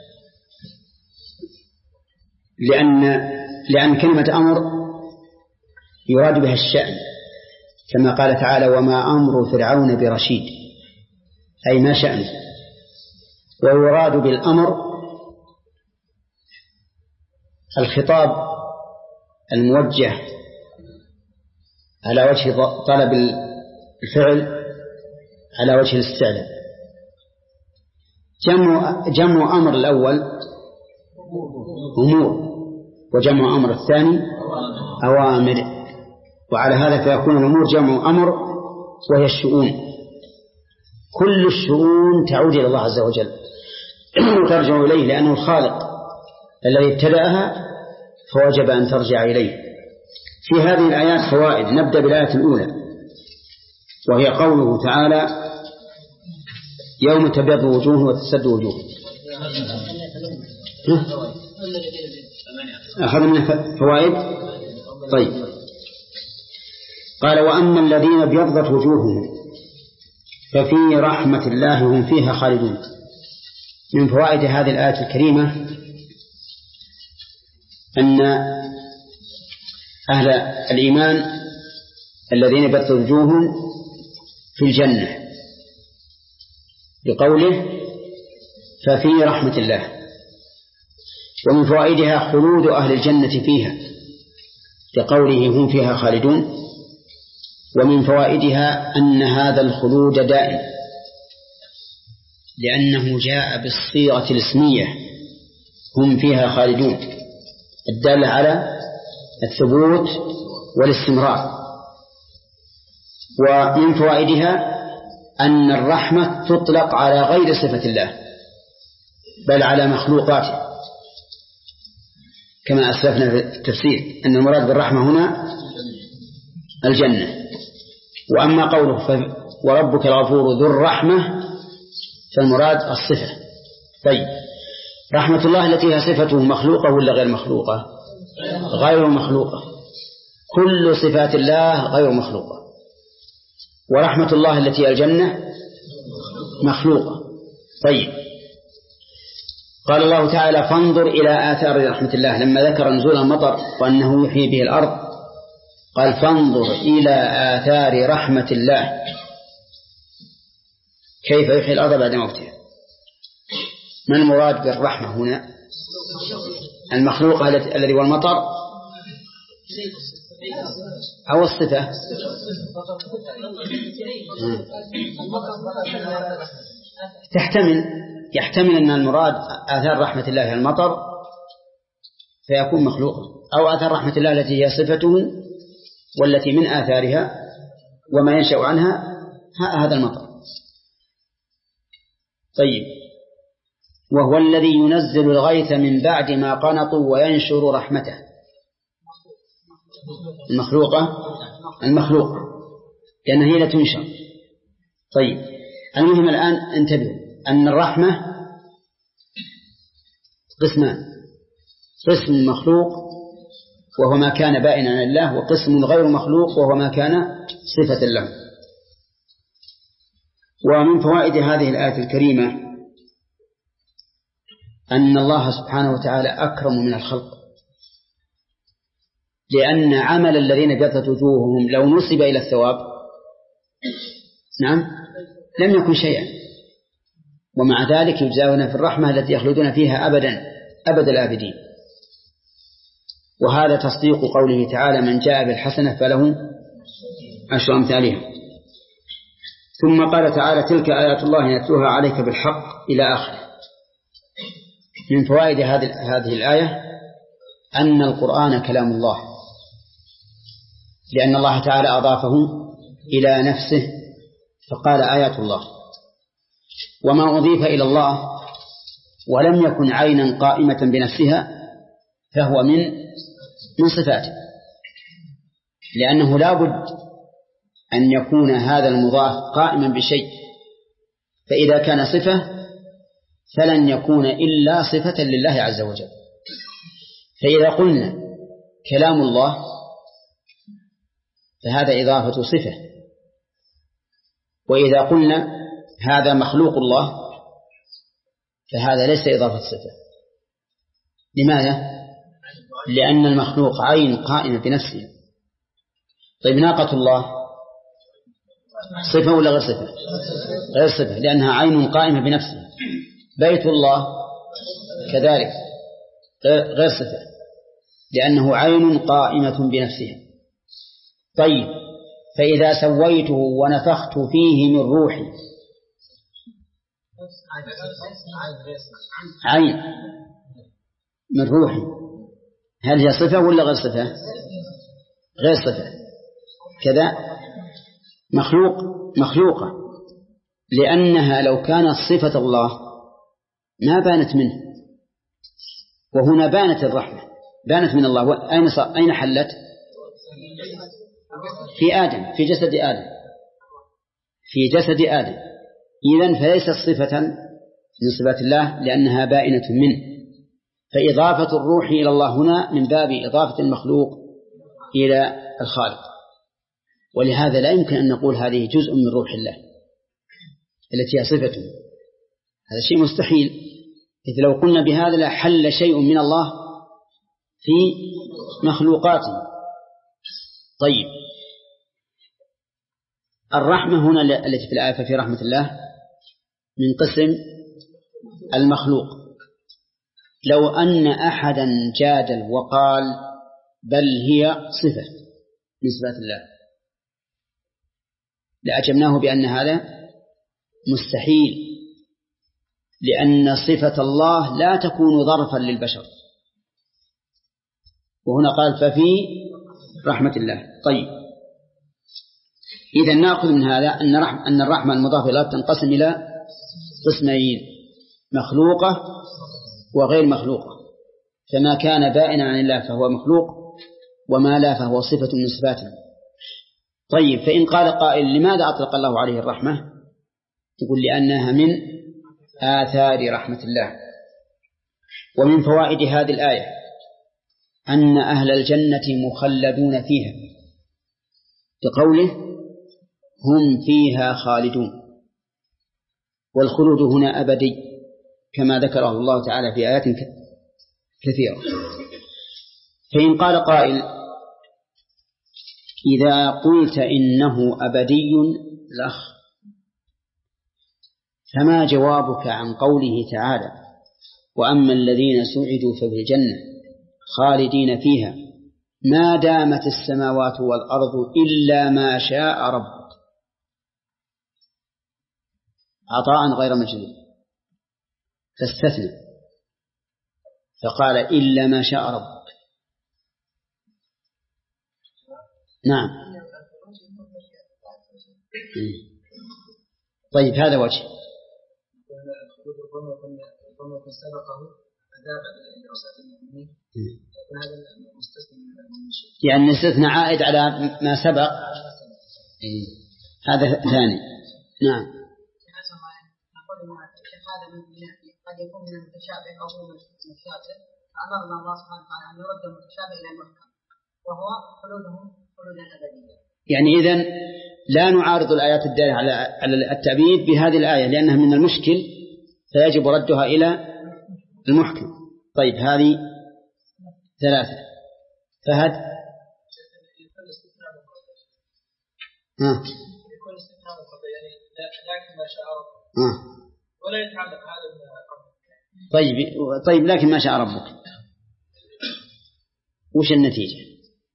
لأن لأن كلمة أمر يراد بها الشأن، كما قال تعالى وما أمر فرعون برشيد، أي ما شأنه. ويراد بالأمر الخطاب الموجه على وجه طلب الفعل على وجه الاستعلاء. جمع, جمع أمر الأول أمور، وجمع أمر الثاني أوامر، وعلى هذا فيكون الأمور جمع أمر وهي الشؤون. كل الشؤون تعود إلى الله عز وجل وترجع إليه لأنه الخالق الذي ابتدأها، فوجب أن ترجع إليه. في هذه الآيات فوائد. نبدأ بالآية الأولى وهي قوله تعالى يوم تبيض وجوه وتسود وجوه. أخذ من فوائد. طيب، قال وأما الذين ابيضت وجوههم ففي رحمة الله هم فيها خالدون. من فوائد هذه الآية الكريمة أن أهل الإيمان الذين ابيضت وجوههم في الجنة بقوله ففي رحمة الله. ومن فوائدها خلود أهل الجنة فيها بقوله هم فيها خالدون. ومن فوائدها أن هذا الخلود دائم، لأنه جاء بالصيغة الاسمية هم فيها خالدون الدالة على الثبوت والاستمرار. ومن فوائدها أن الرحمة تطلق على غير صفة الله بل على مخلوقاته، كما أسلفنا في التفسير أن المراد بالرحمة هنا الجنة. وأما قوله وربك الغفور ذو الرحمة فالمراد الصفة. طيب، رحمة الله التي هي صفته مخلوقة ولا غير مخلوقة؟ غير مخلوقة. كل صفات الله غير مخلوقة. ورحمة الله التي هي الجنة مخلوقة. طيب، قال الله تعالى فانظر إلى آثار رحمة الله لما ذكر نزول المطر وأنه يحيي به الأرض، قال فانظر إلى آثار رحمة الله كيف يحيي الأرض بعد موتها. ما المراد بالرحمة هنا؟ المخلوق الذي هو المطر أو الصفة؟ تحتمل يحتمل أن المراد آثار رحمة الله المطر فيكون مخلوقا، أو آثار رحمة الله التي هي صفته والتي من آثارها وما ينشأ عنها هذا المطر. طيب، وهو الذي ينزل الغيث من بعد ما قنطوا وينشر رحمته. المخلوقة المخلوقة لأنها هي لا تنشر. طيب، المهم الآن انتبهوا أن الرحمة قسمان: قسم مخلوق وهو ما كان بائنا عن الله، وقسم غير مخلوق وهو ما كان صفة له. ومن فوائد هذه الآية الكريمة أن الله سبحانه وتعالى أكرم من الخلق، لأن عمل الذين ابيضت وجوههم لو نسب إلى الثواب نعم لم يكن شيئا، ومع ذلك يجزاون في الرحمة التي يخلدون فيها أبدا أبد الآبدين. وهذا تصديق قوله تعالى من جاء بالحسنة فله عشر أمثالها. ثم قال تعالى تلك آيات الله نتلوها عليك بالحق إلى آخره. من فوائد هذه الآية أن القرآن كلام الله، لأن الله تعالى أضافه إلى نفسه فقال آيات الله. وما أضيف إلى الله ولم يكن عينا قائمة بنفسها فهو من من صفاته، لأنه لا بد أن يكون هذا المضاف قائما بشيء، فإذا كان صفة فلن يكون إلا صفة لله عز وجل. فإذا قلنا كلام الله فهذا إضافة صفة، وإذا قلنا هذا مخلوق الله فهذا ليس إضافة صفة. لماذا؟ لأن المخلوق عين قائمة بنفسه. طيب ناقة الله صفة ولا غير صفة؟ غير صفة، لأنها عين قائمة بنفسه. بيت الله كذلك غير صفة، لأنه عين قائمة بنفسها. طيب فإذا سويته ونفخت فيه من روحي عين من روحي، هل هي صفة ولا غير صفة؟ غير صفة. كذا مخلوق مخلوقة، لأنها لو كانت صفة الله ما بانت منه، وهنا بانت الرحمة، بانت من الله. أين أين حلت؟ في آدم، في جسد آدم، في جسد آدم. إذن فليست صفة من صفات الله لأنها بائنة منه. فإضافة الروح إلى الله هنا من باب إضافة المخلوق إلى الخالق، ولهذا لا يمكن أن نقول هذه جزء من روح الله التي هي صفته، هذا شيء مستحيل. إذ لو قلنا بهذا لحل شيء من الله في مخلوقاته. طيب الرحمة هنا التي في الآية ففي رحمة الله من قسم المخلوق. لو أن أحدا جادل وقال بل هي صفة من صفات الله لأجبناه بأن هذا مستحيل، لأن صفة الله لا تكون ظرفا للبشر، وهنا قال ففي رحمة الله. طيب إذا نأخذ من هذا أن أن الرحمة المضافة إليها تنقسم إلى قسمين: مخلوقة وغير مخلوقة. فما كان بائنا عن الله فهو مخلوق، وما لا فهو صفة من صفاته. طيب فإن قال قائل لماذا أطلق الله عليه الرحمة؟ تقول لأنها من آثار رحمة الله. ومن فوائد هذه الآية أن أهل الجنة مخلدون فيها، بقوله هم فيها خالدون، والخلود هنا أبدي كما ذكره الله تعالى في آيات كثيرة. فإن قال قائل إذا قلت إنه أبدي الأخ، فما جوابك عن قوله تعالى وأما الذين سعدوا ففي الجنة خالدين فيها ما دامت السماوات والأرض إلا ما شاء ربك، عطاء غير مجدود، فاستثنى فقال إلا ما شاء ربك. نعم. طيب هذا وجه. يعني الاستثناء عائد على ما سبق، هذا ثاني. نعم. قد يكون من المتشابه أو من المتشابه، فأمرنا الله سبحانه وتعالى أن يرد المتشابه إلى المحكم وهو خلودهم خلودا أبديا. يعني إذن لا نعارض الآيات الدالة على التأبيد بهذه الآية لأنها من المشكل فيجب ردها إلى المحكم. طيب هذه ثلاثة. فهد ها يكون استثناء مقدر يعني لكن ما شاء الله ها ولا يتعلق هذا بالقبر. طيب طيب لكن ما شاء ربك وش النتيجة؟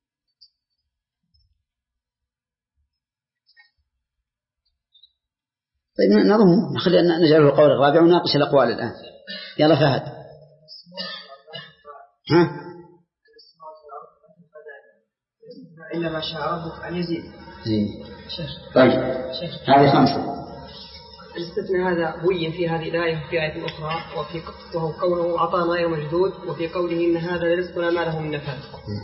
طيب نظم خلينا نجعله القول الرابع ونناقش الأقوال الآن. يلا فهد. ها إلا ما شاء ربك أن يزيد طيب هذه خمسة. الاستثناء هذا بين في هذه الآية وفي آية أخرى، وفي وهو قوله عطاء غير مجدود، وفي قوله إن هذا لرزقنا ما له من نفاذ.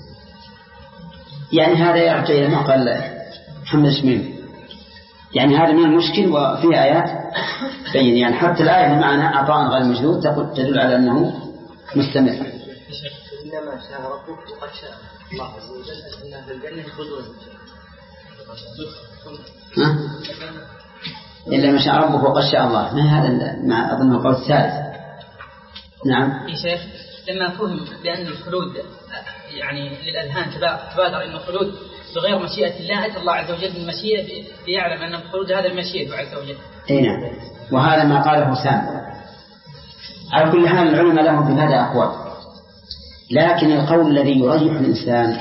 يعني هذا يرجع إلى ما قال محمد شميل، يعني هذا من المشكل. وفي آيات بين يعني حتى الآية بمعنى عطاء غير مجدود تدل على أنه مستمر. إنما شاء ربك وقد شاء الله عز وجل أن في الجنة خذوا إلا ما شاء ربك وقد شاء الله. ما هذا مع أظن القول الثالث. نعم يا شيخ، لما فهم بأن الخلود يعني للأذهان تبادر إنه خلود بغير مشيئة الله، أتى الله عز وجل من مشيئة ليعلم أن الخلود هذا المشيئة عز وجل. أي نعم، وهذا ما قاله سام. على كل حال العلماء لهم في هذا أقوال، لكن القول الذي يريح الإنسان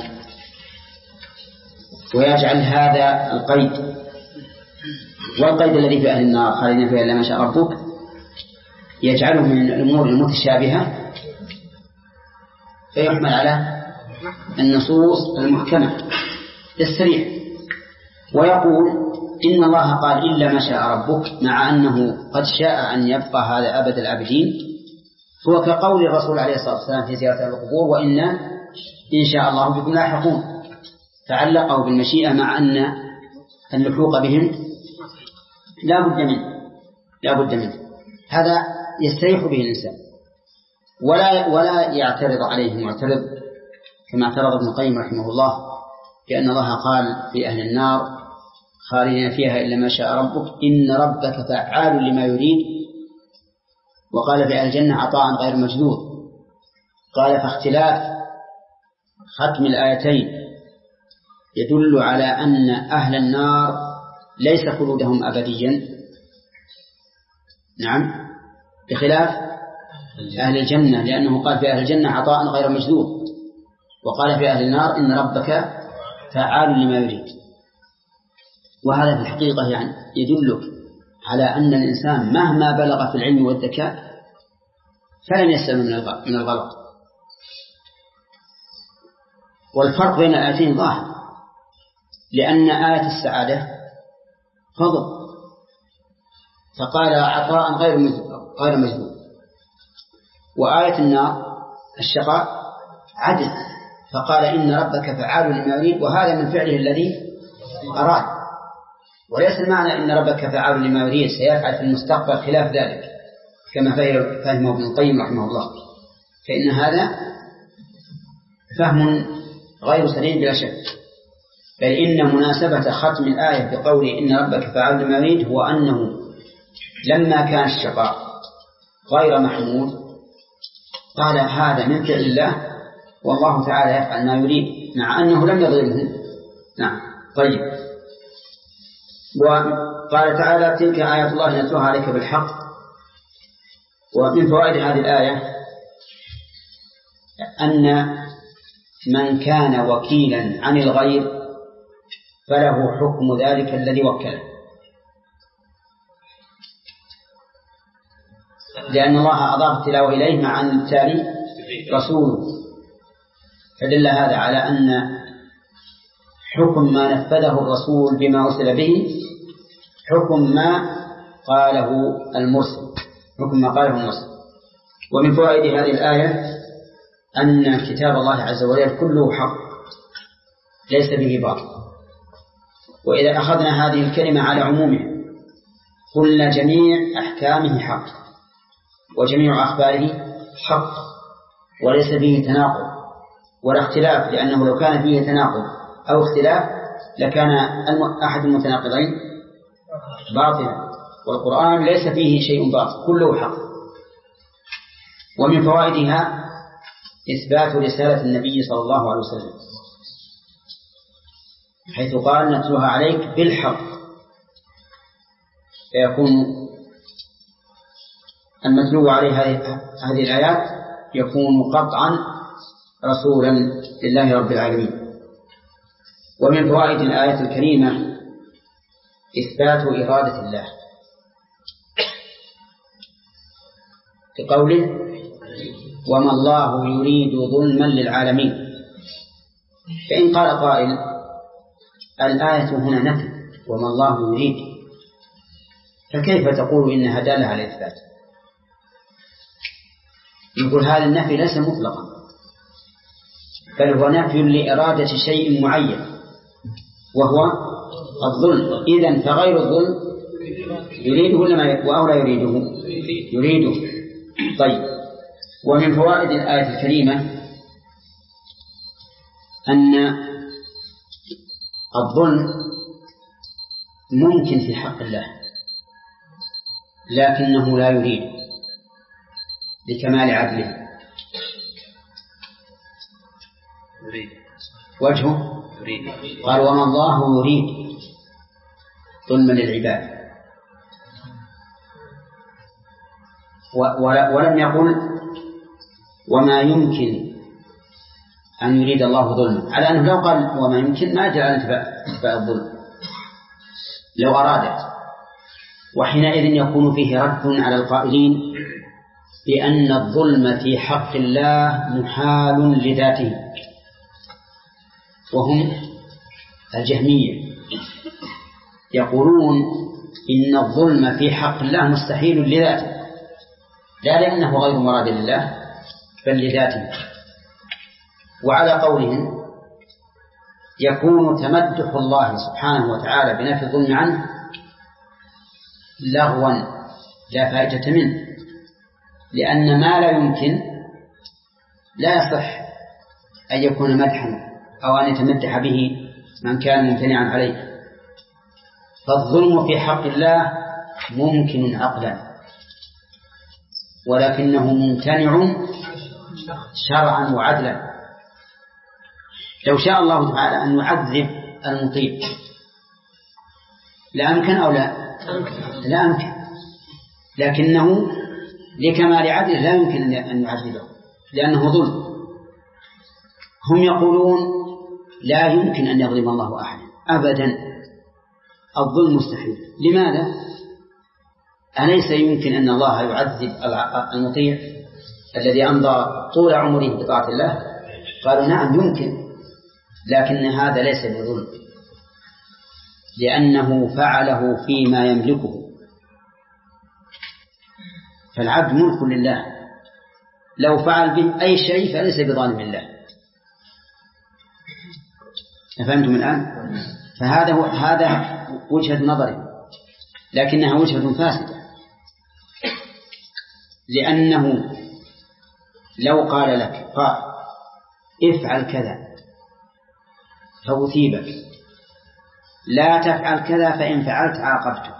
ويجعل هذا القيد والقيد الذي في أهل النار خالدين فيها إلا ما شاء ربك يجعله من الأمور المتشابهة فيحمل على النصوص المحكمة السريع، ويقول إن الله قال إلا ما شاء ربك، مع أنه قد شاء أن يبقى هذا أبد العابدين. هو كقول الرسول عليه الصلاة والسلام في زيارة القبور وإنا إن شاء الله بكم لاحقون، تعلقوا بالمشيئة مع أن اللحوق بهم لا بد منه لا بد منه هذا يستريح به الإنسان، ولا ولا يعترض عليه معترض كما اعترض ابن القيم رحمه الله بأن الله قال في أهل النار خالدين فيها إلا ما شاء ربك إن ربك فعال لما يريد، وقال في أهل الجنة عطاء غير مجدود. قال فاختلاف ختم الآيتين يدل على أن أهل النار ليس خلودهم أبديا، نعم، بخلاف أهل الجنة، لأنه قال في أهل الجنة عطاء غير مجدود، وقال في أهل النار إن ربك فعال لما يريد. وهذا في الحقيقة يعني يدلك على أن الإنسان مهما بلغ في العلم والذكاء فلن يسلم من الغلط. والفرق بين الآيتين ظاهر، لأن آية السعادة فضل فقال عطاء غير غير مجدود، وآية النار الشقاء عدل فقال إن ربك فعال لما يريد، وهذا من فعله الذي أراد، وليس المعنى إن ربك فعال لما يريد سيفعل في المستقبل خلاف ذلك كما فهمه ابن القيم رحمه الله، فإن هذا فهم غير سليم بلا شك. بل إن مناسبة ختم الآية بقوله إن ربك فعال لما يريد هو أنه لما كان الشقاء غير محمود قال هذا من فعل الله والله تعالى يفعل ما يريد، مع أنه لم يظلمه. نعم. طيب، وقال تعالى تلك آيات الله نتلوها عليك بالحق. ومن فوائد هذه الآية أن من كان وكيلا عن الغير فله حكم ذلك الذي وكله، لأن الله أضاف التلاوة إليه مع أن التالي رسوله، فدل هذا على أن حكم ما نفذه الرسول بما أرسل به حكم ما قاله المرسل حكم ما قاله المرسل. ومن فوائد هذه الآية أن كتاب الله عز وجل كله حق ليس به باطل. وإذا أخذنا هذه الكلمة على عمومه قلنا جميع أحكامه حق وجميع أخباره حق وليس به تناقض ولا اختلاف، لأنه لو كان فيه تناقض أو اختلاف لكان أحد المتناقضين باطلا، والقرآن ليس فيه شيء باطل كله حق. ومن فوائدها إثبات رسالة النبي صلى الله عليه وسلم حيث قال نتلوها عليك بالحق، فيكون المتلو عليه هذه الآيات يكون قطعا رسولا لله رب العالمين. ومن فوائد الآية الكريمة إثبات إرادة الله في قوله وما الله يريد ظلما للعالمين. فإن قال قائل الآية هنا نفي وما الله يريد، فكيف تقول إنها دالة على الإثبات؟ يقول هذا النفي ليس مطلقا، بل هو نفي لإرادة شيء معين وهو الظلم. إذن فغير الظلم يريده ولا أو لا يريده؟ يريده. طيب، ومن فوائد الآية الكريمة أن الظلم ممكن في حق الله لكنه لا يريد لكمال عدله. وجهه قال وما الله يريد ظلما للعباد، ولم يقل وما يمكن أن يريد الله ظلما، على أنه لو قال وما يمكن ما جاء انتفاء الظلم لو أرادت، وحينئذ يكون فيه رد على القائلين بأن الظلم في حق الله محال لذاته، وهم الجهمية، يقولون إن الظلم في حق الله مستحيل لذاته، لا لأنه غير مراد لله بل لذاته. وعلى قولهم يكون تمدح الله سبحانه وتعالى بنفي الظلم عنه لغوا لا فائدة منه، لأن ما لا يمكن لا يصح أن يكون مدحا أو أن يتمدح به من كان ممتنعا عليه. فالظلم في حق الله ممكن عقلا ولكنه ممتنع شرعا وعدلا. لو شاء الله تعالى أن يعذب المطيع لا أمكن أو لا لا أمكن، لكنه لكمال عدله لا يمكن أن يعذبه لأنه ظلم. هم يقولون لا يمكن أن يظلم الله أحد أبدا، الظلم مستحيل. لماذا؟ أليس يمكن أن الله يعذب المطيع الذي أمضى طول عمره بطاعة الله؟ قالوا نعم يمكن، لكن هذا ليس بظلم لأنه فعله فيما يملكه، فالعبد ملك لله، لو فعل به أي شيء فليس بظالم الله. أفهمتم الآن؟ فهذا هو هذا وجهة نظره، لكنها وجهة فاسدة، لأنه لو قال لك قال افعل كذا فأثيبك، لا تفعل كذا فإن فعلت عاقبتك،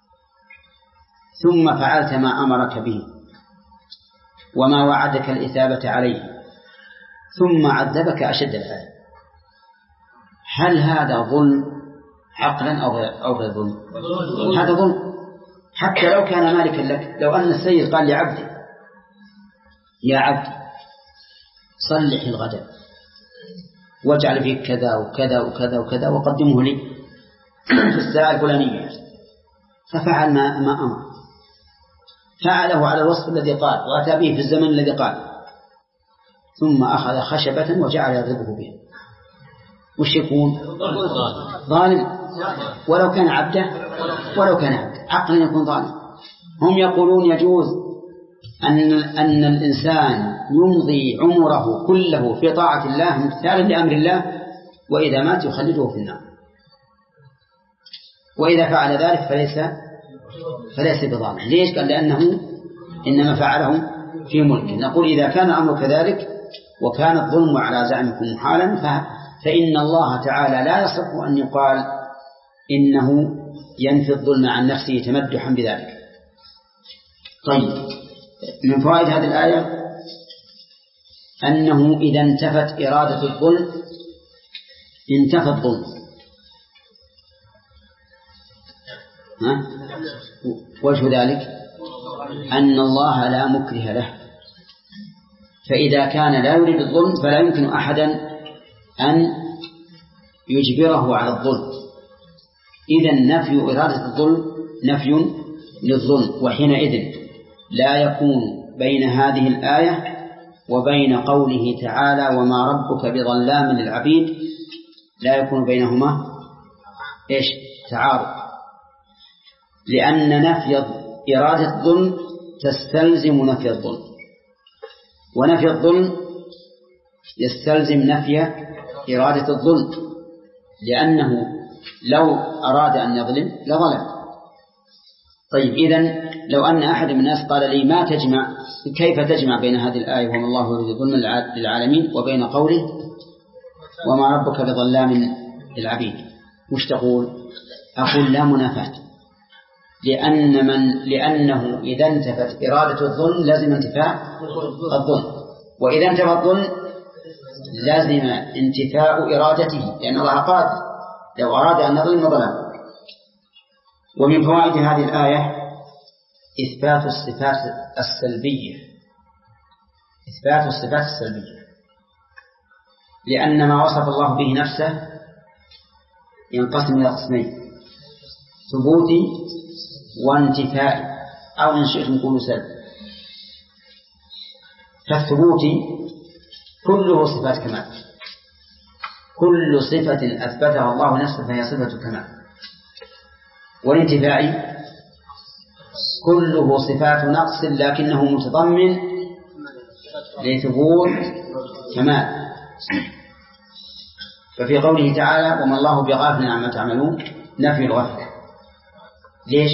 ثم فعلت ما أمرك به وما وعدك الإثابة عليه ثم عذبك أشد العذاب، هل هذا ظلم عقلا أو غير ظلم؟ هذا ظلم، حتى لو كان مالكا لك. لو أن السيد قال لعبده يا عبد صلح الغداء واجعل فيه كذا وكذا وكذا وكذا وقدمه لي في الساعة الفلانية، ففعل ما, ما أمر، فعله على الوصف الذي قال وأتى به في الزمن الذي قال، ثم أخذ خشبة وجعل يضربه بها، وش يكون؟ ظالم، ولو كان عبده ولو كان عبده عقلا يكون ظالم. هم يقولون يجوز أن, أن الإنسان يمضي عمره كله في طاعة الله امتثالا لأمر الله، وإذا مات يخلده في النار، وإذا فعل ذلك فليس فليس بظالم. ليش؟ قال لأنه إنما فعله في ملكه. نقول إذا كان الأمر كذلك وكان الظلم على زعمكم محالا فإن الله تعالى لا يصح أن يقال إنه ينفي الظلم عن نفسه تمدحا بذلك. طيب، من فوائد هذه الآية أنه إذا انتفت إرادة الظلم انتفى الظلم. ها؟ وجه ذلك أن الله لا مكره له، فإذا كان لا يريد الظلم فلا يمكن أحدا أن يجبره على الظلم. إذن نفي إرادة الظلم نفي للظلم، وحينئذ لا يكون بين هذه الآية وبين قوله تعالى وما ربك بظلام للعبيد لا يكون بينهما إيش تعارض، لأن نفي إرادة الظلم تستلزم نفي الظلم، ونفي الظلم يستلزم نفي إرادة الظلم، لأنه لو أراد أن يظلم لظلم. طيب إذن لو أن أحد من الناس قال لي ما تجمع كيف تجمع بين هذه الآية وما الله يريد ظلم للعالمين وبين قوله وما ربك بظلام للعبيد، وش تقول؟ أقول لا منافاة، لأن من لأنه إذا انتفت إرادة الظلم لازم انتفاء الظلم، وإذا انتفى الظلم لازم انتفاء إرادته، لأن الله قال لو أراد أن يظلم ظلم. ومن فوائد هذه الآية إثبات الصفات السلبية، إثبات الصفات السلبية، لأن ما وصف الله به نفسه ينقسم إلى قسمين: ثبوتي وانتفائي، أو إن شئتم نقول سلب. فالثبوتي كله صفات كمال، كل صفة أثبتها الله نفسه فهي صفة كمال. والانتفائي كله صفات نقص لكنه متضمن لثبوت كمال. ففي قوله تعالى وما الله بغافل عما تعملون نفي الغفلة، ليش؟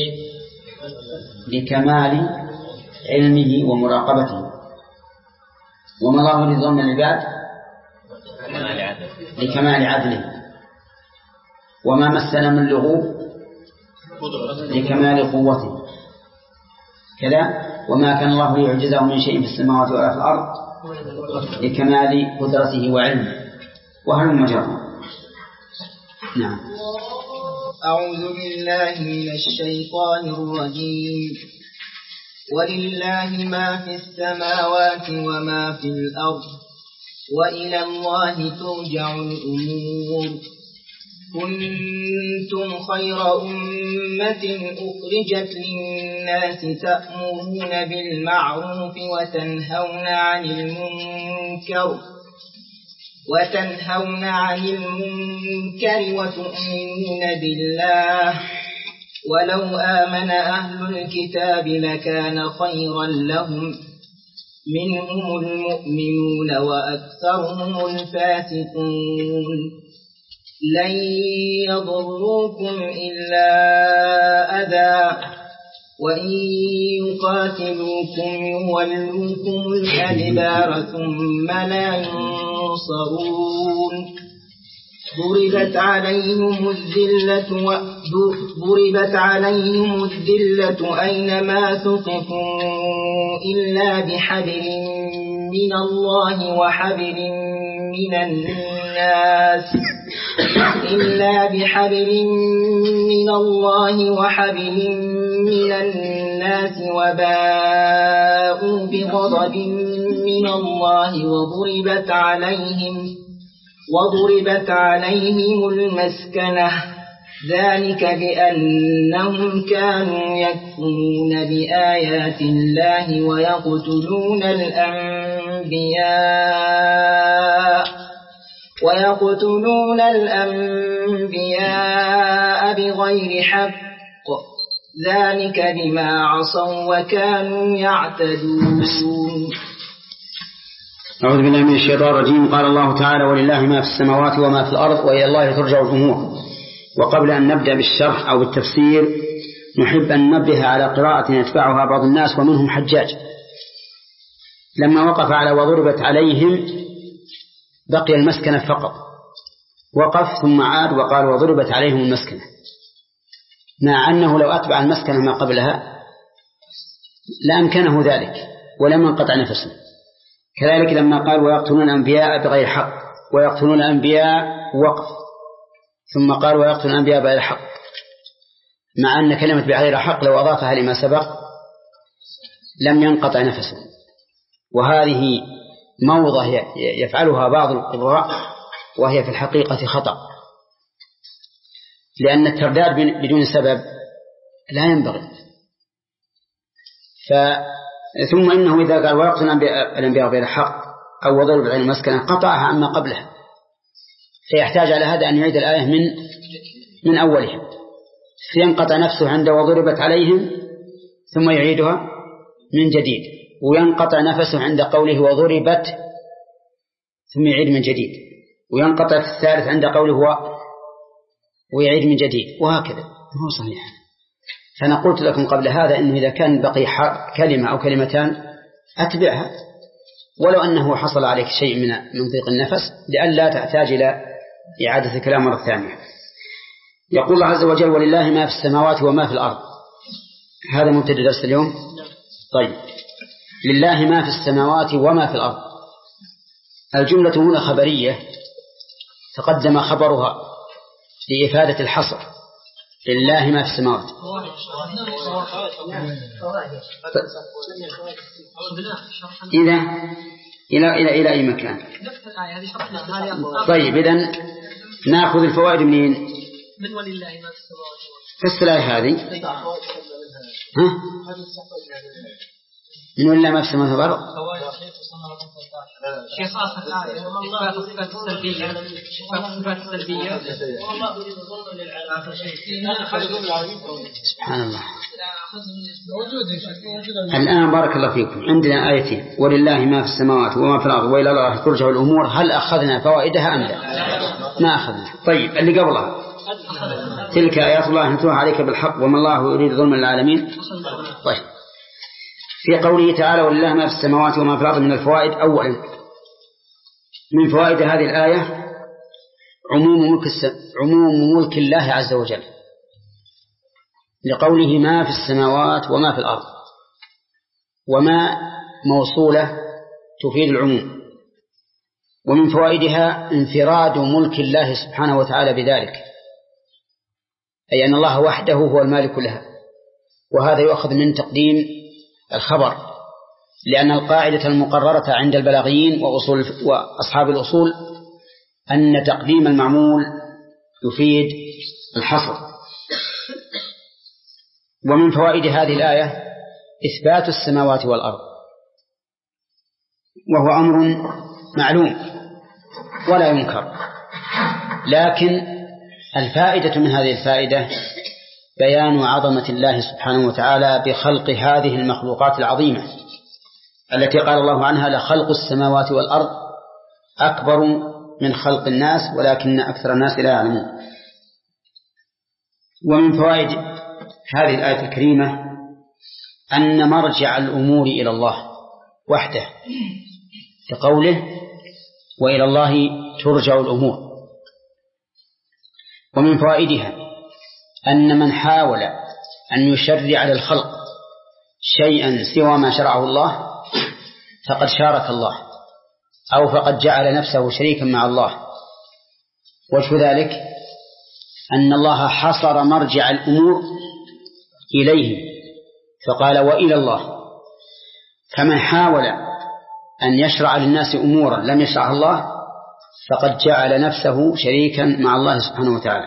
لكمال علمه ومراقبته. وما الله يريد ظلم العباد لكمال عدله. وما مسنا من لغوب لكمال قوته كذا. وما كان الله ليعجزه من شيء في السماوات ولا في الأرض لكمال قدرته وعلمه، وهل مجرد. نعم. أعوذ بالله من الشيطان الرجيم. ولله ما في السماوات وما في الأرض وإلى الله ترجع الأمور. كنتم خير أمة أخرجت للناس تأمرون بالمعروف وتنهون عن المنكر وتنهون عن المنكر وتؤمنون بالله. ولو آمن أهل الكتاب لكان خيرا لهم منهم المؤمنون وأكثرهم الفاسقون. لن يضروكم إلا أذى وإن يقاتلوكم يولوكم الأدبار ثم لا ينصرون. ضربت عليهم الذلة ضربت عليهم الذلة أينما ثقفوا إلا بحبل من الله وحبل من الناس إلا بحبل من الله وحبل من الناس وباءوا بغضب من الله وضربت عليهم وضربت عليهم المسكنة. ذلك بأنهم كانوا يكفرون بآيات الله ويقتلون الأنبياء ويقتلون الأنبياء بغير حق. ذلك بما عصوا وكانوا يعتدون. أعوذ بالله من الشيطان الرجيم. قال الله تعالى ولله ما في السماوات وما في الأرض وإلى الله ترجع الأمور. وقبل أن نبدأ بالشرح أو بالتفسير نحب أن ننبه على قراءة يتبعها بعض الناس ومنهم حجاج. لما وقف على وضربت عليهم بقي المسكنة فقط، وقف ثم عاد وقال وضربت عليهم المسكنة، مع أنه لو أتبع المسكنة ما قبلها لأمكنه ذلك ولم ينقطع نفسه. كذلك لما قال ويقتلون الأنبياء بغير حق ويقتلون الأنبياء وقف، ثم قال ويقتلون الأنبياء بغير حق، مع أن كلمة بغير حق لو أضافها لما سبق لم ينقطع نفسه. وهذه موضة يفعلها بعض القراء وهي في الحقيقة خطأ، لأن الترداد بدون سبب لا ينبغي. ف ثم إنه إذا قال ويقتل الأنبياء بغير حق أو وضرب عليهم مسكنة قطعها عما قبلها، فيحتاج على هذا أن يعيد الآية من من أولها، فينقطع نفسه عند وضربت عليهم ثم يعيدها من جديد، وينقطع نفسه عند قوله وضربت ثم يعيد من جديد، وينقطع الثالث عند قوله ويعيد من جديد، وهكذا. هو صحيح. فأنا قلت لكم قبل هذا أنه إذا كان بقي كلمة أو كلمتان أتبعها ولو أنه حصل عليك شيء من من ضيق النفس، لئلا تحتاج إلى إعادة الكلام مرة ثانية. يقول الله عز وجل ولله ما في السماوات وما في الأرض. هذا مبتدأ درس اليوم. طيب، لله ما في السماوات وما في الأرض. الجملة هنا خبرية تقدم خبرها لإفادة الحصر. لله ما في السماوات. إذا إلى إلى إلى أي مكان. طيب، إذن نأخذ الفوائد منين؟ من ولله ما في السماوات. فسر الآية هذه. ها؟ من ولله ما في السماوات والأرض. قصاص الآية إثبات الصفات السلبية، إثبات الصفات السلبية. سبحان الله. الآن بارك الله فيكم عندنا آيتين، ولله ما في السماوات وما في الأرض وإلى الله ترجع الأمور. هل أخذنا فوائدها أم لا؟ ما أخذنا. طيب، اللي قبلها تلك آيات الله نتلوها عليك بالحق وما الله يريد ظلما للعالمين. طيب، في قوله تعالى ولله ما في السماوات وما في الأرض من الفوائد. أولا من فوائد هذه الآية عموم ملك, عموم ملك الله عز وجل، لقوله ما في السماوات وما في الأرض، وما موصولة تفيد العموم. ومن فوائدها انفراد ملك الله سبحانه وتعالى بذلك، أي أن الله وحده هو المالك لها. وهذا يؤخذ من تقديم الخبر، لأن القاعدة المقررة عند البلاغيين وأصول وأصحاب الأصول أن تقديم المعمول يفيد الحصر. ومن فوائد هذه الآية إثبات السماوات والأرض، وهو أمر معلوم ولا ينكر، لكن الفائدة من هذه الفائدة بيان عظمة الله سبحانه وتعالى بخلق هذه المخلوقات العظيمة التي قال الله عنها لخلق السماوات والأرض أكبر من خلق الناس ولكن أكثر الناس لا يعلمون. ومن فوائد هذه الآية الكريمة أن مرجع الأمور إلى الله وحده، كقوله وإلى الله ترجع الأمور. ومن فوائدها أن من حاول أن يشرع على الخلق شيئا سوى ما شرعه الله فقد شارك الله، أو فقد جعل نفسه شريكا مع الله. وجه ذلك أن الله حصر مرجع الأمور إليه فقال وإلى الله، كمن حاول أن يشرع للناس أمورا لم يشرعها الله فقد جعل نفسه شريكا مع الله سبحانه وتعالى.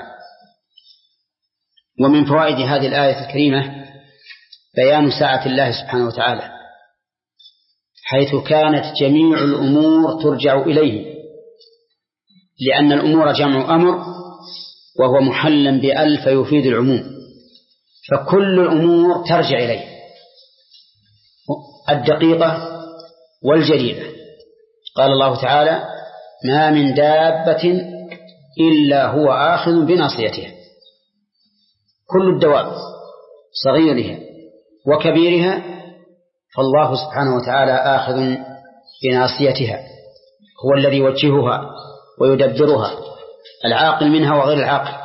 ومن فوائد هذه الآية الكريمة بيان سعة الله سبحانه وتعالى، حيث كانت جميع الأمور ترجع إليه، لأن الأمور جمع أمر وهو محل بأل فيفيد العموم، فكل الأمور ترجع إليه، الدقيقة والجليلة. قال الله تعالى ما من دابة إلا هو آخذ بناصيتها، كل الدواب صغيرها وكبيرها فالله سبحانه وتعالى آخذ بناصيتها، هو الذي يوجهها ويدبرها، العاقل منها وغير العاقل.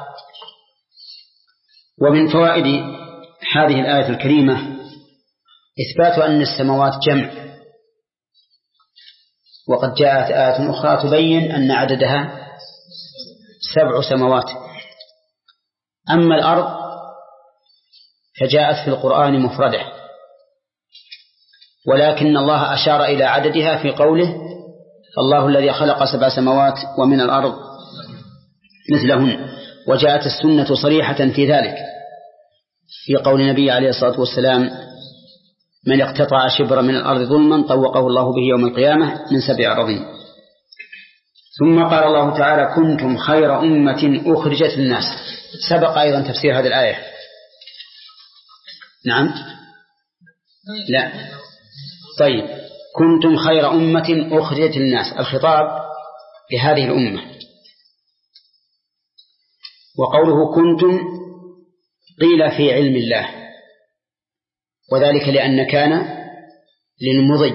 ومن فوائد هذه الآية الكريمة إثبات أن السماوات جمع، وقد جاءت آية أخرى تبين أن عددها سبع سماوات. أما الأرض فجاءت في القرآن مفردة، ولكن الله أشار إلى عددها في قوله الله الذي خلق سبع سماوات ومن الأرض مثلهن. وجاءت السنة صريحة في ذلك في قول النبي عليه الصلاة والسلام من اقتطع شبرا من الأرض ظلما طوقه الله به يوم القيامة من سبع أراضين. ثم قال الله تعالى كنتم خير أمة أخرجت للناس سبق أيضا تفسير هذه الآية. نعم لا طيب كنتم خير أمة أخرجت للناس، الخطاب لهذه الأمة. وقوله كنتم قيل في علم الله، وذلك لأن كان للمضي،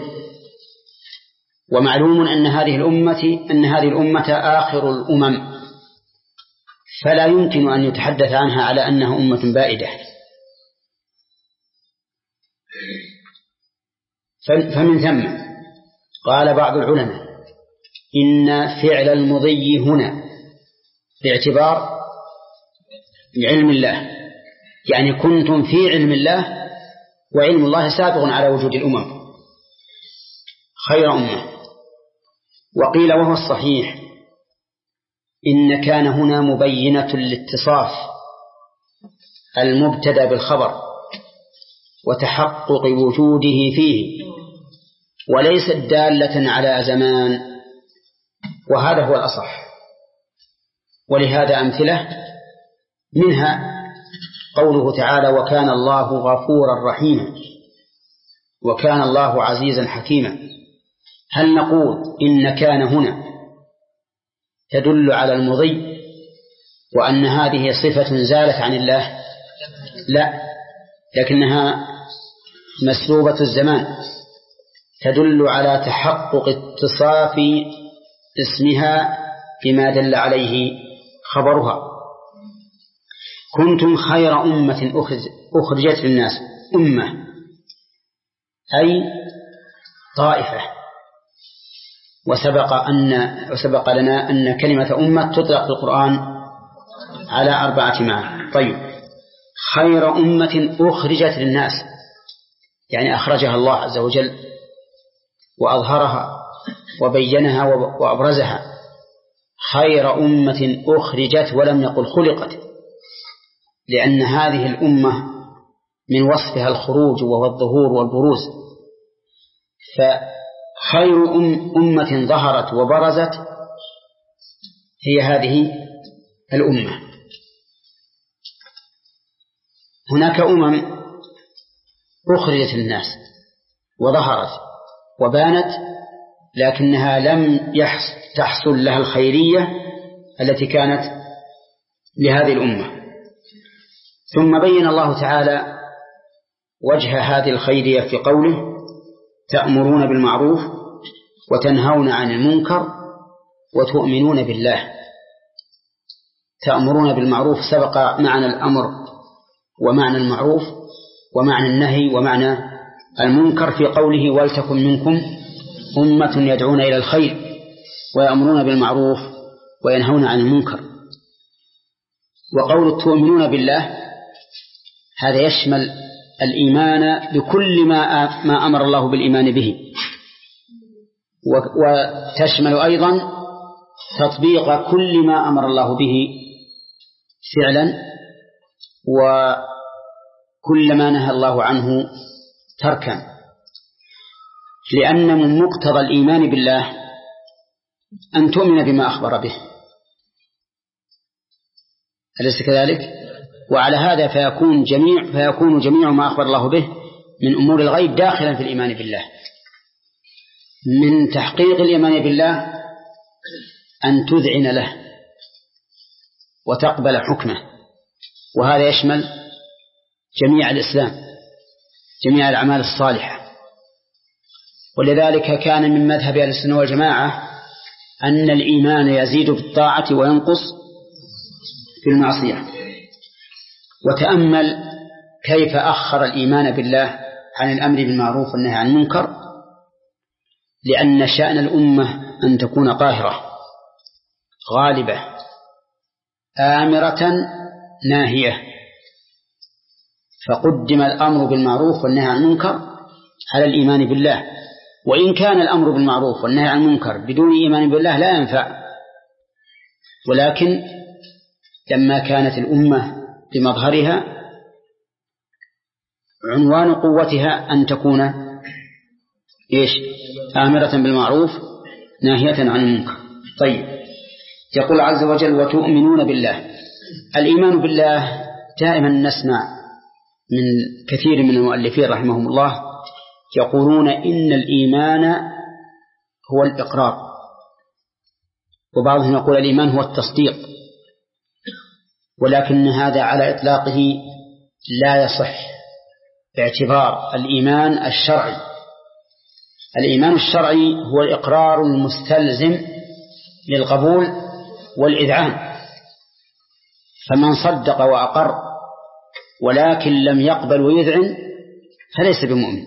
ومعلوم أن هذه الأمة أن هذه الأمة آخر الأمم، فلا يمكن أن يتحدث عنها على أنها أمة بائدة. فمن ثم قال بعض العلماء إن فعل المضي هنا باعتبار علم الله، يعني كنتم في علم الله، وعلم الله سابق على وجود الأمم، خير أمة. وقيل وهو الصحيح إن كان هنا مبينة الاتصاف المبتدأ بالخبر وتحقق وجوده فيه، وليست دالة على زمان، وهذا هو الأصح. ولهذا أمثلة منها قوله تعالى وكان الله غفورا رحيما وكان الله عزيزا حكيما. هل نقول إن كان هنا تدل على المضي وأن هذه صفة زالت عن الله؟ لا، لكنها مسلوبة الزمان، تدل على تحقق اتصاف اسمها بما دل عليه خبرها. كنتم خير أمة أخرجت للناس، أمة أي طائفة. وسبق أن وسبق لنا أن كلمة أمة تطلق في القرآن على أربعة معاني. طيب خير أمة أخرجت للناس يعني أخرجها الله عز وجل وأظهرها وبينها وأبرزها. خير أمة أخرجت ولم يقل خلقت، لأن هذه الأمة من وصفها الخروج وهو الظهور والبروز. فخير أمة ظهرت وبرزت هي هذه الأمة. هناك أمم أخرجت الناس وظهرت وبانت، لكنها لم تحصل لها الخيرية التي كانت لهذه الأمة. ثم بين الله تعالى وجه هذه الخيرية في قوله تأمرون بالمعروف وتنهون عن المنكر وتؤمنون بالله. تأمرون بالمعروف سبق معنى الأمر ومعنى المعروف ومعنى النهي ومعنى المنكر في قوله ولتكن منكم أمة يدعون إلى الخير ويأمرون بالمعروف وينهون عن المنكر. وقول تؤمنون بالله هذا يشمل الإيمان بكل ما ما أمر الله بالإيمان به، وتشمل أيضا تطبيق كل ما أمر الله به فعلا وكل ما نهى الله عنه تركا، لأن من مقتضى الإيمان بالله أن تؤمن بما أخبر به، أليس كذلك؟ وعلى هذا فيكون جميع فيكون جميع ما أخبر الله به من أمور الغيب داخلا في الإيمان بالله. من تحقيق الإيمان بالله أن تذعن له وتقبل حكمه، وهذا يشمل جميع الإسلام، جميع الأعمال الصالحة. ولذلك كان من مذهب أهل السنة والجماعة أن الإيمان يزيد بالطاعة وينقص في المعصية. وتأمل كيف أخر الإيمان بالله عن الأمر بالمعروف والنهي عن المنكر، لأن شأن الأمة أن تكون قاهرة غالبة آمرة ناهية، فقدم الأمر بالمعروف والنهي عن المنكر على الإيمان بالله. وإن كان الأمر بالمعروف والنهي عن المنكر بدون إيمان بالله لا ينفع، ولكن لما كانت الأمة بمظهرها عنوان قوتها أن تكون إيش؟ آمرة بالمعروف ناهية عن المنكر. طيب يقول عز وجل وتؤمنون بالله الإيمان بالله دائما نسمع من كثير من المؤلفين رحمهم الله يقولون إن الإيمان هو الإقرار، وبعضهم يقول الإيمان هو التصديق، ولكن هذا على إطلاقه لا يصح باعتبار الإيمان الشرعي. الإيمان الشرعي هو الإقرار المستلزم للقبول والإذعان، فمن صدق وأقر ولكن لم يقبل ويذعن فليس بمؤمن.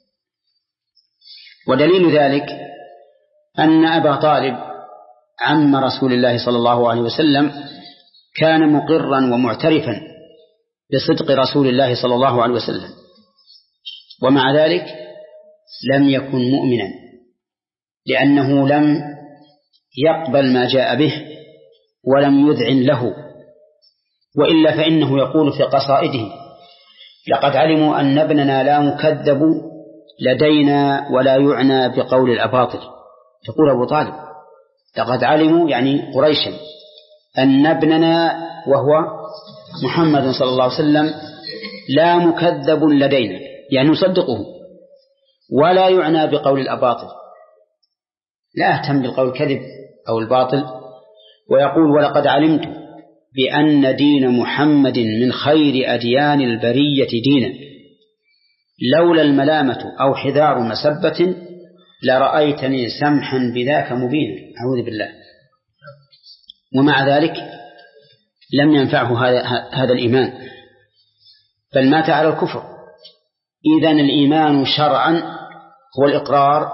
ودليل ذلك أن أبا طالب عم رسول الله صلى الله عليه وسلم كان مقرا ومعترفا بصدق رسول الله صلى الله عليه وسلم، ومع ذلك لم يكن مؤمنا لأنه لم يقبل ما جاء به ولم يذعن له، وإلا فإنه يقول في قصائده: لقد علموا أن ابننا لا مكذب لدينا ولا يعنى بقول الأباطل. تقول أبو طالب لقد علموا يعني قريشا أن ابننا وهو محمد صلى الله عليه وسلم لا مكذب لدينا، يعني نصدقه، ولا يعنى بقول الأباطل، لا أهتم بالقول الكذب أو الباطل. ويقول: ولقد علمت بأن دين محمد من خير أديان البرية دينا، لولا الملامة أو حذار مسبة لرأيتني سمحا بذاك مبينا. أعوذ بالله. ومع ذلك لم ينفعه هذا, هذا الإيمان، بل مات على الكفر. إذن الإيمان شرعا هو الإقرار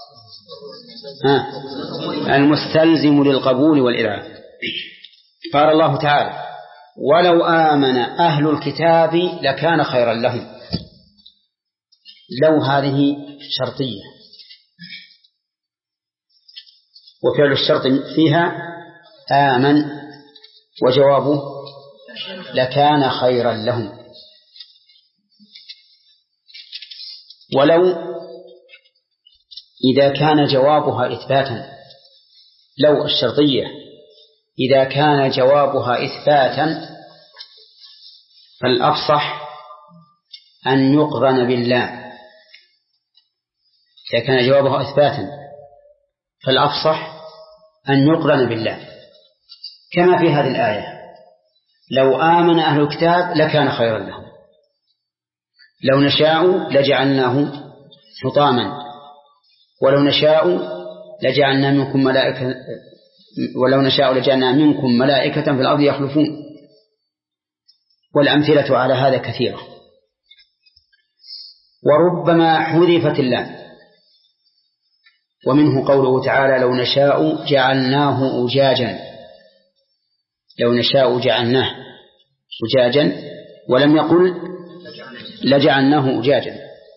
المستلزم للقبول والإذعان. قال الله تعالى: ولو آمن أهل الكتاب لكان خيرا لهم. لو هذه شرطية، وفعل الشرط فيها آمن، وجوابه لكان خيرا لهم. ولو إذا كان جوابها إثباتا، لو الشرطية إذا كان جوابها إثباتا فالأفصح أن يقرن باللام. إذا كان جوابها إثباتا فالأفصح أن يقرن باللام، كما في هذه الآية: لو آمن أهل الكتاب لكان خيرا لهم، لو نشاء لجعلناه حطاما، ولو نشاء لجعلنا منكم ملائكة ولو نشاء لجعلنا منكم ملائكة في الأرض يخلفون. والأمثلة على هذا كثيرة. وربما حذفت اللام، ومنه قوله تعالى: لو نشاء جعلناه أجاجا، لو نشاء جعلناه أجاجا، ولم يقل لجعلناه أجاجا.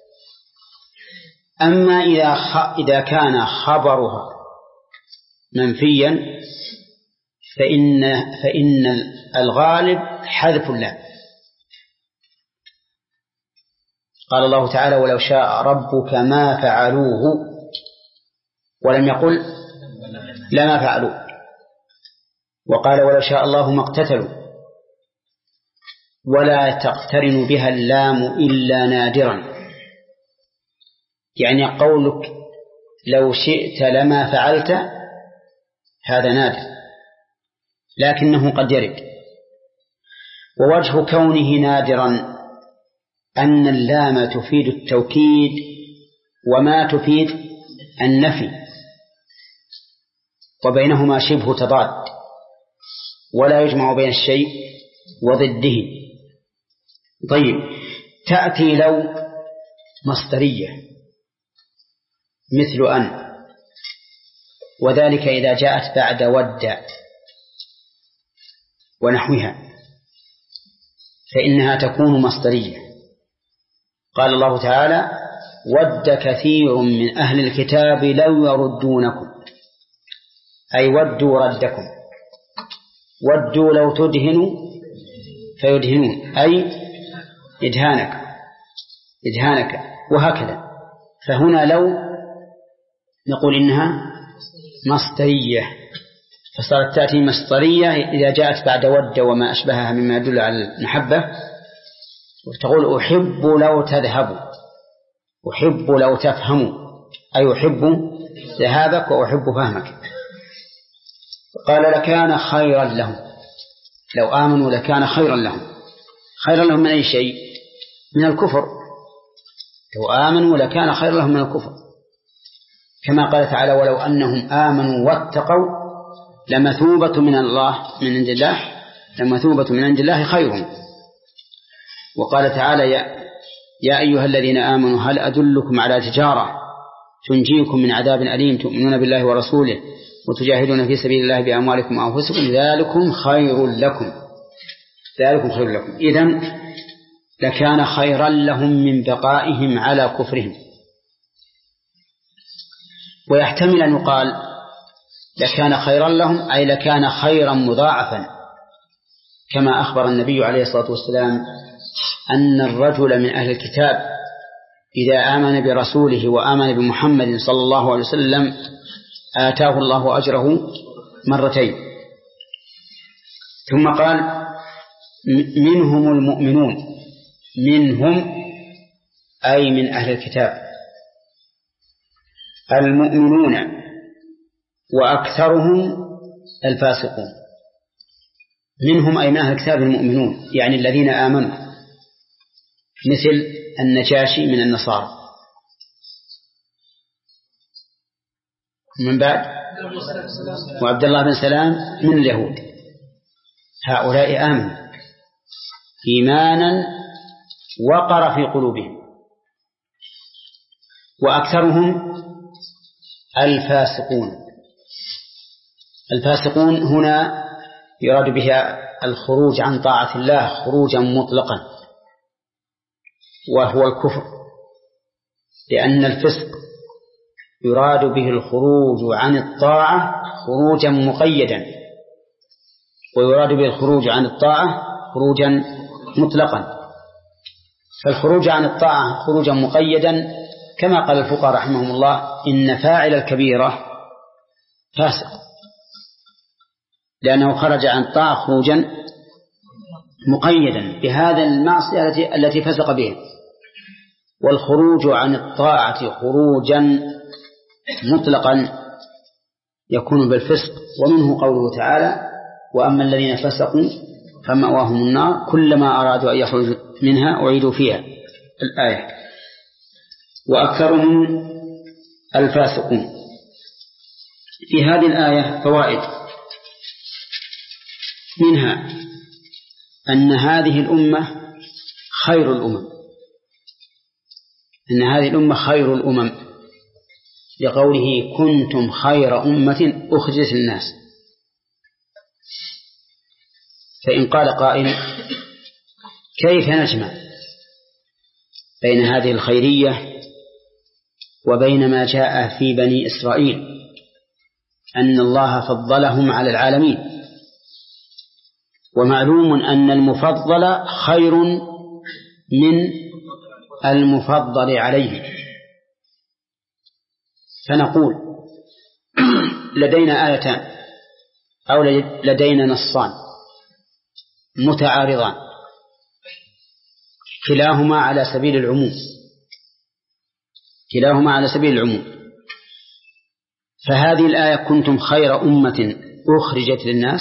أما إذا إذا كان خبرها منفيا فإن فإن الغالب حذف اللام. قال الله تعالى: ولو شاء ربك ما فعلوه، ولم يقل لما فعلوه. وقال: ولو شاء الله ما اقتتلوا، ولا تقترن بها اللام إلا نادرا، يعني قولك لو شئت لما فعلت هذا نادر، لكنه قد يرد. ووجه كونه نادرا أن اللام تفيد التوكيد وما تفيد النفي، وبينهما شبه تضاد، ولا يجمع بين الشيء وضده. طيب، تأتي لو مصدرية مثل أن، وذلك إذا جاءت بعد ود ونحوها فإنها تكون مصدرية. قال الله تعالى: ود كثير من أهل الكتاب لو يردونكم، أي ودوا ردكم، ودوا لو تدهنوا فيدهنون، أي إدهانك إدهانك وهكذا. فهنا لو نقول إنها مصدرية فصارت تأتي مصدرية إذا جاءت بعد ود وما أشبهها مما يدل على المحبة، وتقول أحب لو تذهب، أحب لو تفهم، أي أحب ذهابك وأحب فهمك. قال لكان خيرا لهم، لو آمنوا لكان خيرا لهم. خيرا لهم من أي شيء؟ من الكفر. لو آمنوا لكان خيرا لهم من الكفر، كما قال تعالى ولو أنهم آمنوا واتقوا لمثوبة من الله من عند الله لمثوبة من عند الله خير. وقال تعالى يا, يا أيها الذين آمنوا هل أدلكم على تجارة تنجيكم من عذاب أليم تؤمنون بالله ورسوله وتجاهدون في سبيل الله بأموالكم وأنفسكم ذلكم خير لكم ذلكم خير لكم. إذن لكان خيرا لهم من بقائهم على كفرهم. ويحتمل أن يقال لكان خيرا لهم أي لكان خيرا مضاعفا، كما أخبر النبي عليه الصلاة والسلام أن الرجل من أهل الكتاب إذا آمن برسوله وآمن بمحمد صلى الله عليه وسلم آتاه الله أجره مرتين. ثم قال منهم المؤمنون، منهم أي من أهل الكتاب المؤمنون وأكثرهم الفاسقون. منهم أي من أهل الكتاب المؤمنون يعني الذين آمنوا، مثل النجاشي من النصارى، من بعد وعبد الله بن سلام من اليهود. هؤلاء آمنوا إيمانا وقر في قلوبهم. وأكثرهم الفاسقون. الفاسقون هنا يراد بها الخروج عن طاعة الله خروجا مطلقا، وهو الكفر، لأن الفسق يراد به الخروج عن الطاعة خروجا مقيدا، ويراد به الخروج عن الطاعة خروجا مطلقا. فالخروج عن الطاعة خروجا مقيدا كما قال الفقهاء رحمهم الله إن فاعل الكبيرة فاسق، لأنه خرج عن الطاعة خروجا مقيدا بهذا المعصية التي التي فسق بها. والخروج عن الطاعة خروجا مطلقا يكون بالفسق، ومنه قوله تعالى وأما الذين فسقوا فمأواهم النار كلما أرادوا أن يخرجوا منها أعيدوا فيها الآية. وأكثرهم الفاسقون. في هذه الآية فوائد، منها أن هذه الأمة خير الأمم، أن هذه الأمة خير الأمم، لقوله كنتم خير أمة أخرجت للناس. فإن قال قائل كيف نجمع بين هذه الخيرية وبين ما جاء في بني إسرائيل أن الله فضلهم على العالمين؟ ومعلوم أن المفضل خير من المفضل عليه. فنقول لدينا آيتان أو لدينا نصان متعارضان كلاهما على سبيل العموم كلاهما على سبيل العموم فهذه الآية كنتم خير أمة أخرجت للناس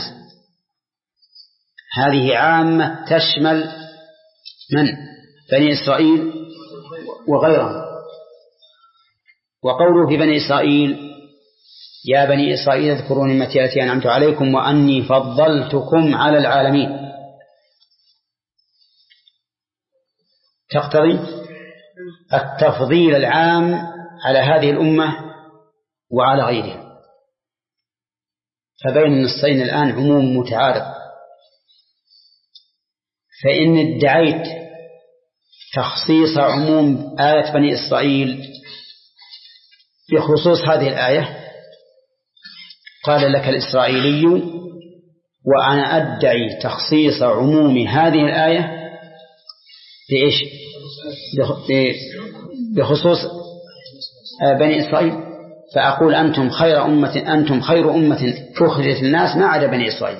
هذه عامة تشمل من؟ بني إسرائيل وغيرهم. وقوله في بني إسرائيل يا بني إسرائيل اذكروا نعمتي التي أنعمت عليكم وأني فضلتكم على العالمين تقتضي التفضيل العام على هذه الأمة وعلى غيرها. فبين النصين الآن عموم متعارض. فإن ادعيت تخصيص عموم آية بني إسرائيل بخصوص هذه الآية قال لك الإسرائيلي وأنا أدعي تخصيص عموم هذه الآية بإيش؟ بخصوص بني إسرائيل. فأقول أنتم خير أمة أنتم خير أمة أخرجت الناس ما عدا بني إسرائيل.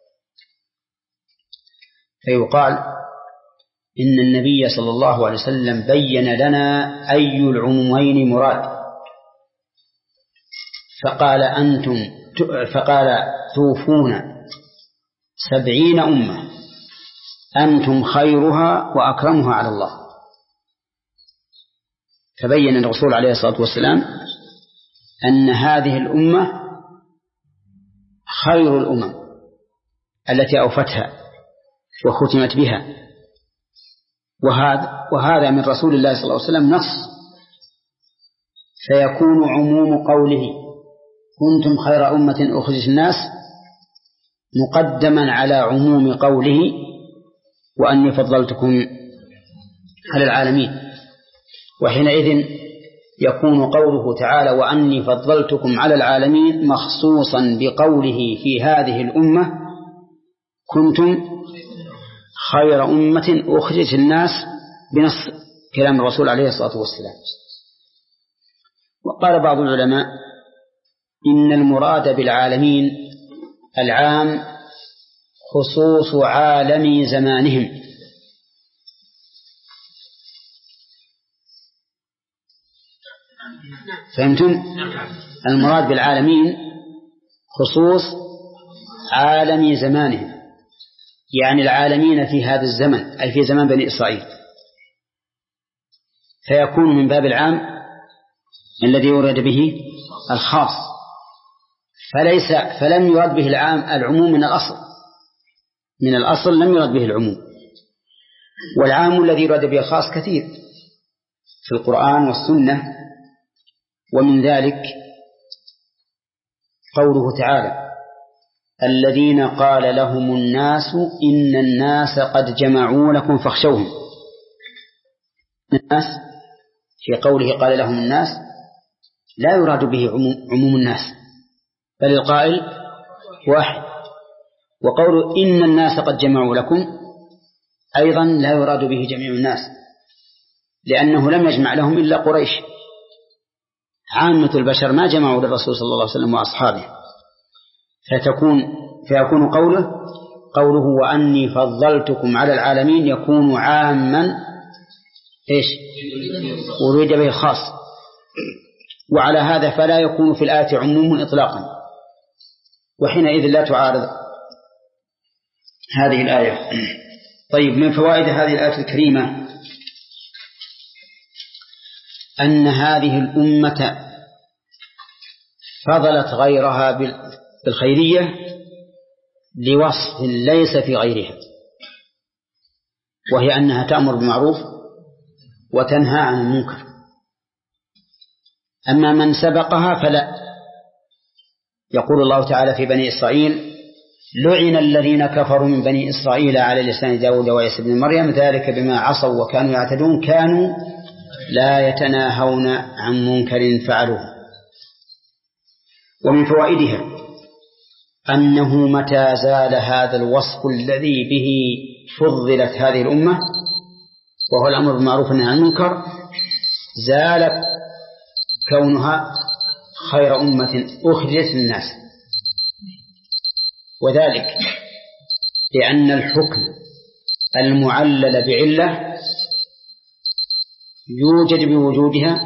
فيقال إن النبي صلى الله عليه وسلم بين لنا أي العمومين مراد، فقال أنتم فقال توفون سبعين أمة أنتم خيرها وأكرمها على الله. فبين الرسول عليه الصلاة والسلام أن هذه الأمة خير الأمم التي أوفتها وختمت بها، وهذا وهذا من رسول الله صلى الله عليه وسلم نص، فيكون عموم قوله كنتم خير أمة أخرجت الناس مقدما على عموم قوله وأني فضلتكم على العالمين. وحينئذ يكون قوله تعالى وأني فضلتكم على العالمين مخصوصا بقوله في هذه الأمة كنتم خير أمة أخرجت الناس بنص كلام الرسول عليه الصلاة والسلام. وقال بعض العلماء إن المراد بالعالمين العام خصوص عالم زمانهم، فهمتم؟ المراد بالعالمين خصوص عالم زمانهم، يعني العالمين في هذا الزمن أي في زمان بني إسرائيل، فيكون من باب العام الذي يراد به الخاص، فليس فلم يراد به العام العموم من الأصل من الأصل لم يراد به العموم. والعام الذي يراد به الخاص كثير في القرآن والسنة، ومن ذلك قوله تعالى الذين قال لهم الناس إن الناس قد جمعوا لكم فاخشوهم. الناس في قوله قال لهم الناس لا يراد به عموم الناس بل القائل واحد، وقول إن الناس قد جمعوا لكم أيضا لا يراد به جميع الناس لأنه لم يجمع لهم إلا قريش، عامة البشر ما جمعوا للرسول صلى الله عليه وسلم وأصحابه، فتكون فيكون قوله قوله وأني فضلتكم على العالمين يكون عاما إيش أريد به الخاص. وعلى هذا فلا يكون في الآية عموم إطلاقا، وحينئذ لا تعارض هذه الآية. طيب، من فوائد هذه الآية الكريمة أن هذه الأمة فضلت غيرها بالخيرية لوصف ليس في غيرها، وهي أنها تأمر بالمعروف وتنهى عن المنكر. أما من سبقها فلا. يقول الله تعالى في بني إسرائيل لعن الذين كفروا من بني إسرائيل على لسان داود وعيسى بن مريم ذلك بما عصوا وكانوا يعتدون كانوا لا يتناهون عن منكر فعلوه. ومن فوائدها أنه متى زال هذا الوصف الذي به فضلت هذه الأمة وهو الأمر بالمعروف والنهي عن المنكر زالت كونها خير أمة أخرجت للناس، وذلك لأن الحكم المعلل بعلة يوجد بوجودها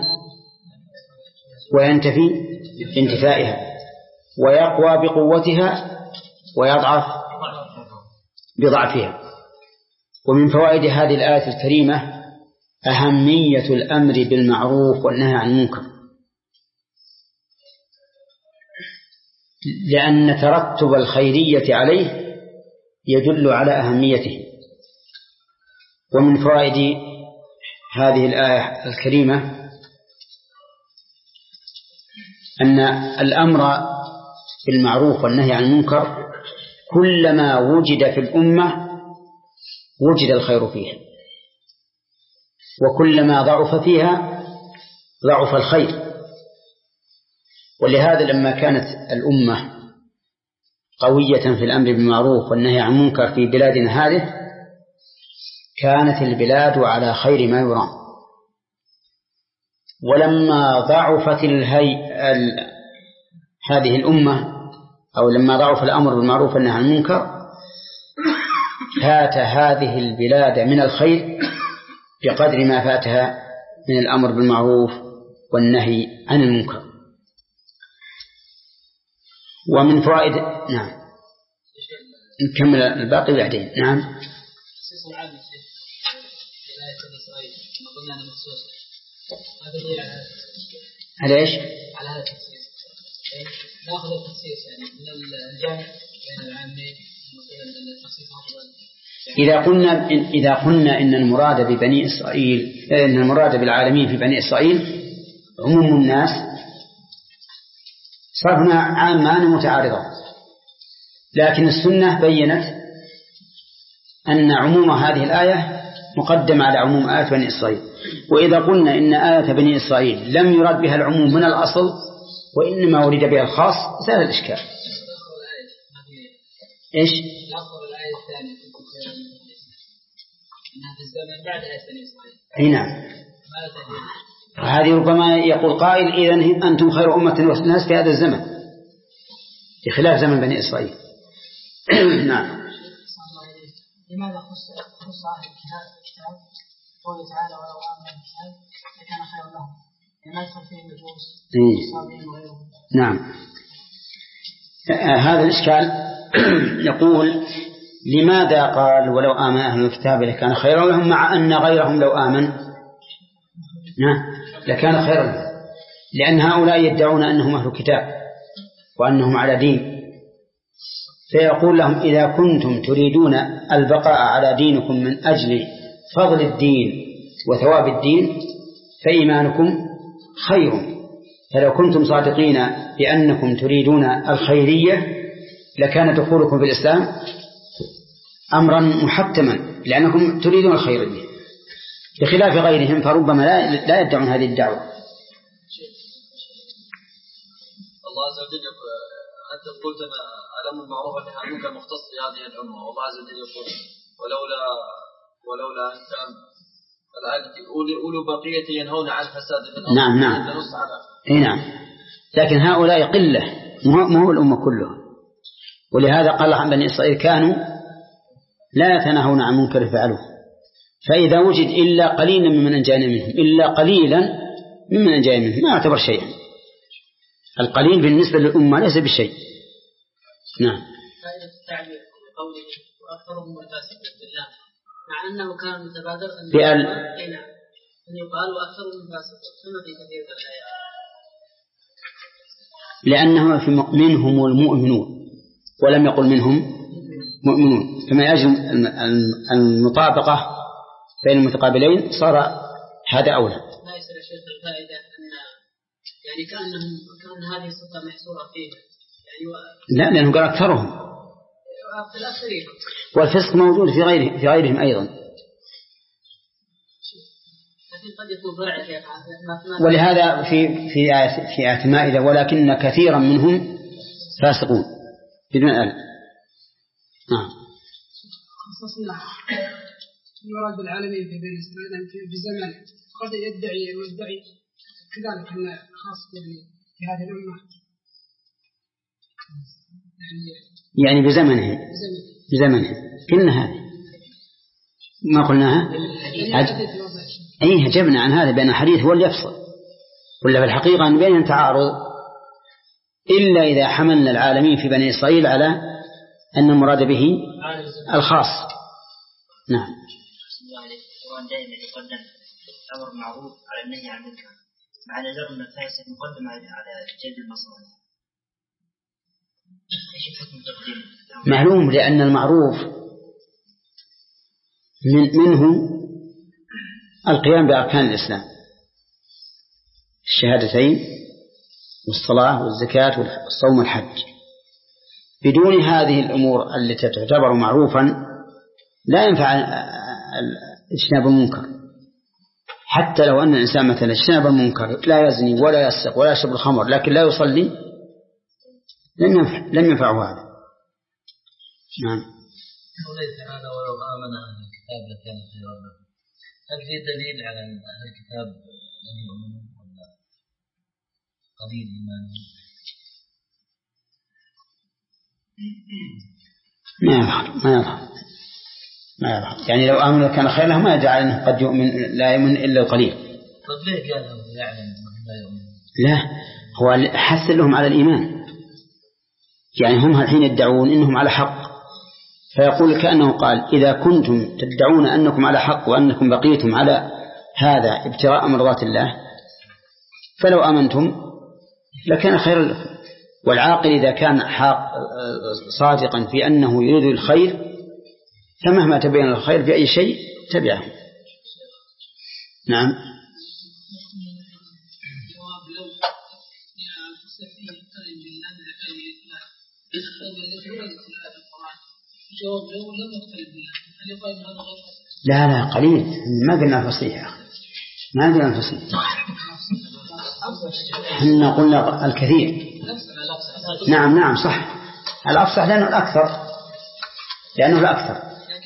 وينتفي بانتفائها ويقوى بقوتها ويضعف بضعفها. ومن فوائد هذه الآية الكريمة أهمية الأمر بالمعروف والنهي عن المنكر، لأن ترتب الخيرية عليه يدل على أهميته. ومن فوائد هذه الآية الكريمة أن الأمر بالمعروف والنهي عن المنكر كلما وجد في الأمة وجد الخير فيها، وكلما ضعف فيها ضعف الخير. ولهذا لما كانت الأمة قوية في الأمر بالمعروف والنهي عن المنكر في بلادنا هذه كانت البلاد على خير ما يرام، ولما ضعفت الهي ال... هذه الأمة أو لما ضعف الأمر بالمعروف والنهي عن المنكر فات هذه البلاد من الخير بقدر ما فاتها من الأمر بالمعروف والنهي عن المنكر. ومن فوائد نعم نكمل الباقي بعدين. نعم على ايش؟ على هذا التخصيص ناخذ التخصيص يعني من الجمع بين العامين مثلا التخصيص أفضل. إذا قلنا إذا قلنا إن المراد ببني إسرائيل إن المراد بالعالمين في بني إسرائيل عموم الناس صرفنا عامان متعارضة، لكن السنة بيّنت أن عموم هذه الآية مقدم على عموم آية بني إسرائيل. وإذا قلنا إن آية بني إسرائيل لم يراد بها العموم من الأصل وإنما ورد بها الخاص زال الإشكال. إيش؟ الآية الثانية إنها في الزمن بعد آية بني إسرائيل. أي نعم. هذه ربما يقول قائل إذن أنتم خير أمة والناس في هذا الزمن بخلاف زمن بني إسرائيل. نعم. لماذا خص خص أهل الكتاب قوله تعالى ولو آمنوا الكتاب لكان خيرا لهم لما يدخل فيه النجوس والصابين وغيرهم. نعم. هذا الإشكال يقول لماذا قال ولو آمن أهل الكتاب لكان خيرا لهم مع أن غيرهم لو آمن لكان خيرا لهم، لأن هؤلاء يدعون أنهم أهل الكتاب وأنهم على دين، فيقول لهم إذا كنتم تريدون البقاء على دينكم من أجل فضل الدين وثواب الدين فإيمانكم خير، فلو كنتم صادقين بأنكم تريدون الخيرية لكان دخولكم في الإسلام أمرا محتما لأنكم تريدون الخيرية، بخلاف غيرهم فربما لا يدعون هذه الدعوة. الله عز وجل أنت قلت الأمر بالمعروف والنهي عن المنكر مختص بهذه الأمة، والله عز وجل يقول ولولا ولولا أن كان أولو بقية ينهون عن الفساد في الأرض. نعم نعم أي نعم، لكن هؤلاء قلة ما هو الأمة كلها، ولهذا قال عن بني إسرائيل كانوا لا يتناهون عن منكر فعلوه، فإذا وجد إلا قليلا ممن أنجانا منهم إلا قليلا ممن أنجانا منهم ما يعتبر شيئا، القليل بالنسبة للأمة ليس بشيء. نعم. فائدة التعبير قوله وأكثرهم الفاسقون بالله مع أنه كان متبادر أن بأل أن يقال وأكثرهم الفاسقون ثم في كثير من الآيات لأنه في منهم المؤمنون ولم يقل منهم مؤمنون، كما يجب المطابقة بين المتقابلين صار هذا أولى. لا يصير شيخ الفائدة أن يعني كأنهم كأن هذه الصفة محصورة فيه يعني و... لا لأنه قال أكثرهم والفسق موجود في غيره في غيرهم أيضا، لكن قد يكون فرع شيخ. ولهذا في في آية في آية المائدة ولكن كثيرا منهم فاسقون بدون ألف. نعم. خصصنا المراد بالعالمين في بني إسرائيل في زمن قد يدعي ويدعي كذلك أن خاص يعني في هذه الأمة يعني بزمنه بزمنه كلنا هذه ما قلناها أيه جبنا عن هذا بأن الحديث هو اللي يفصل، ولا في الحقيقة أن بين تعارض إلا إذا حملنا العالمين في بني إسرائيل على أن المراد به الخاص. نعم. دائما يقدم الأمر معروف على النهي عن المنكر مع نظر أن الفاسد مقدم على جلب المصالح. معلوم لأن المعروف من منه القيام بأركان الإسلام الشهادتين والصلاة والزكاة والصوم والحج، بدون هذه الأمور التي تعتبر معروفا لا ينفع اجتناب المنكر، حتى لو أن الإنسان مثلا اجتناب المنكر لا يزني ولا يسرق ولا يشرب الخمر لكن لا يصلي لم ينفع لم ينفعه هذا. نعم. قوله تعالى ولو آمن أهل الكتاب لكان خيرا لهم، هل في دليل على أن أهل الكتاب لم يؤمنوا؟ قليل إيمانهم. ما يظهر ما يظهر ما يظهر يعني لو آمنوا كان خير لهم، ما يجعل أنه قد يؤمن لا يؤمن إلا القليل. طب ليه قال يعلم لا يؤمن؟ لا، هو حث لهم على الإيمان، يعني هم الحين يدعون إنهم على حق، فيقول كأنه قال إذا كنتم تدعون أنكم على حق وأنكم بقيتم على هذا ابتغاء مرضات الله فلو آمنتم لكان خير لكم. والعاقل إذا كان حق صادقا في أنه يريد الخير فمهما تبين الخير في أي شيء تبعه. نعم. لا لا قليل، ما قلنا فصيح، ما قلنا فصيح، احنا قلنا الكثير. نعم نعم صح، الأفصح لأنه الأكثر، لأنه الأكثر.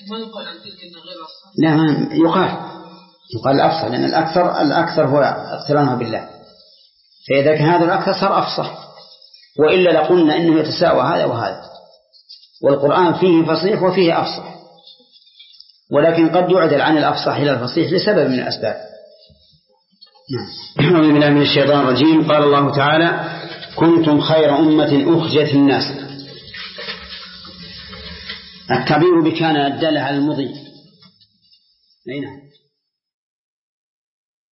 لا ما يقال يقال الأفصح لأن الأكثر الأكثر هو اقترانه بالله، فإذا كان هذا الأكثر صار أفصح، وإلا لقلنا إنه يتساوى هذا وهذا، والقرآن فيه فصيح وفيه أفصح، ولكن قد يعدل عن الأفصح إلى الفصيح لسبب من الأسباب. أعوذ بالله من الشيطان الرجيم. قال الله تعالى: كنتم خير أمة أخرجت للناس. التعبير بكان الدالة على المضي. أين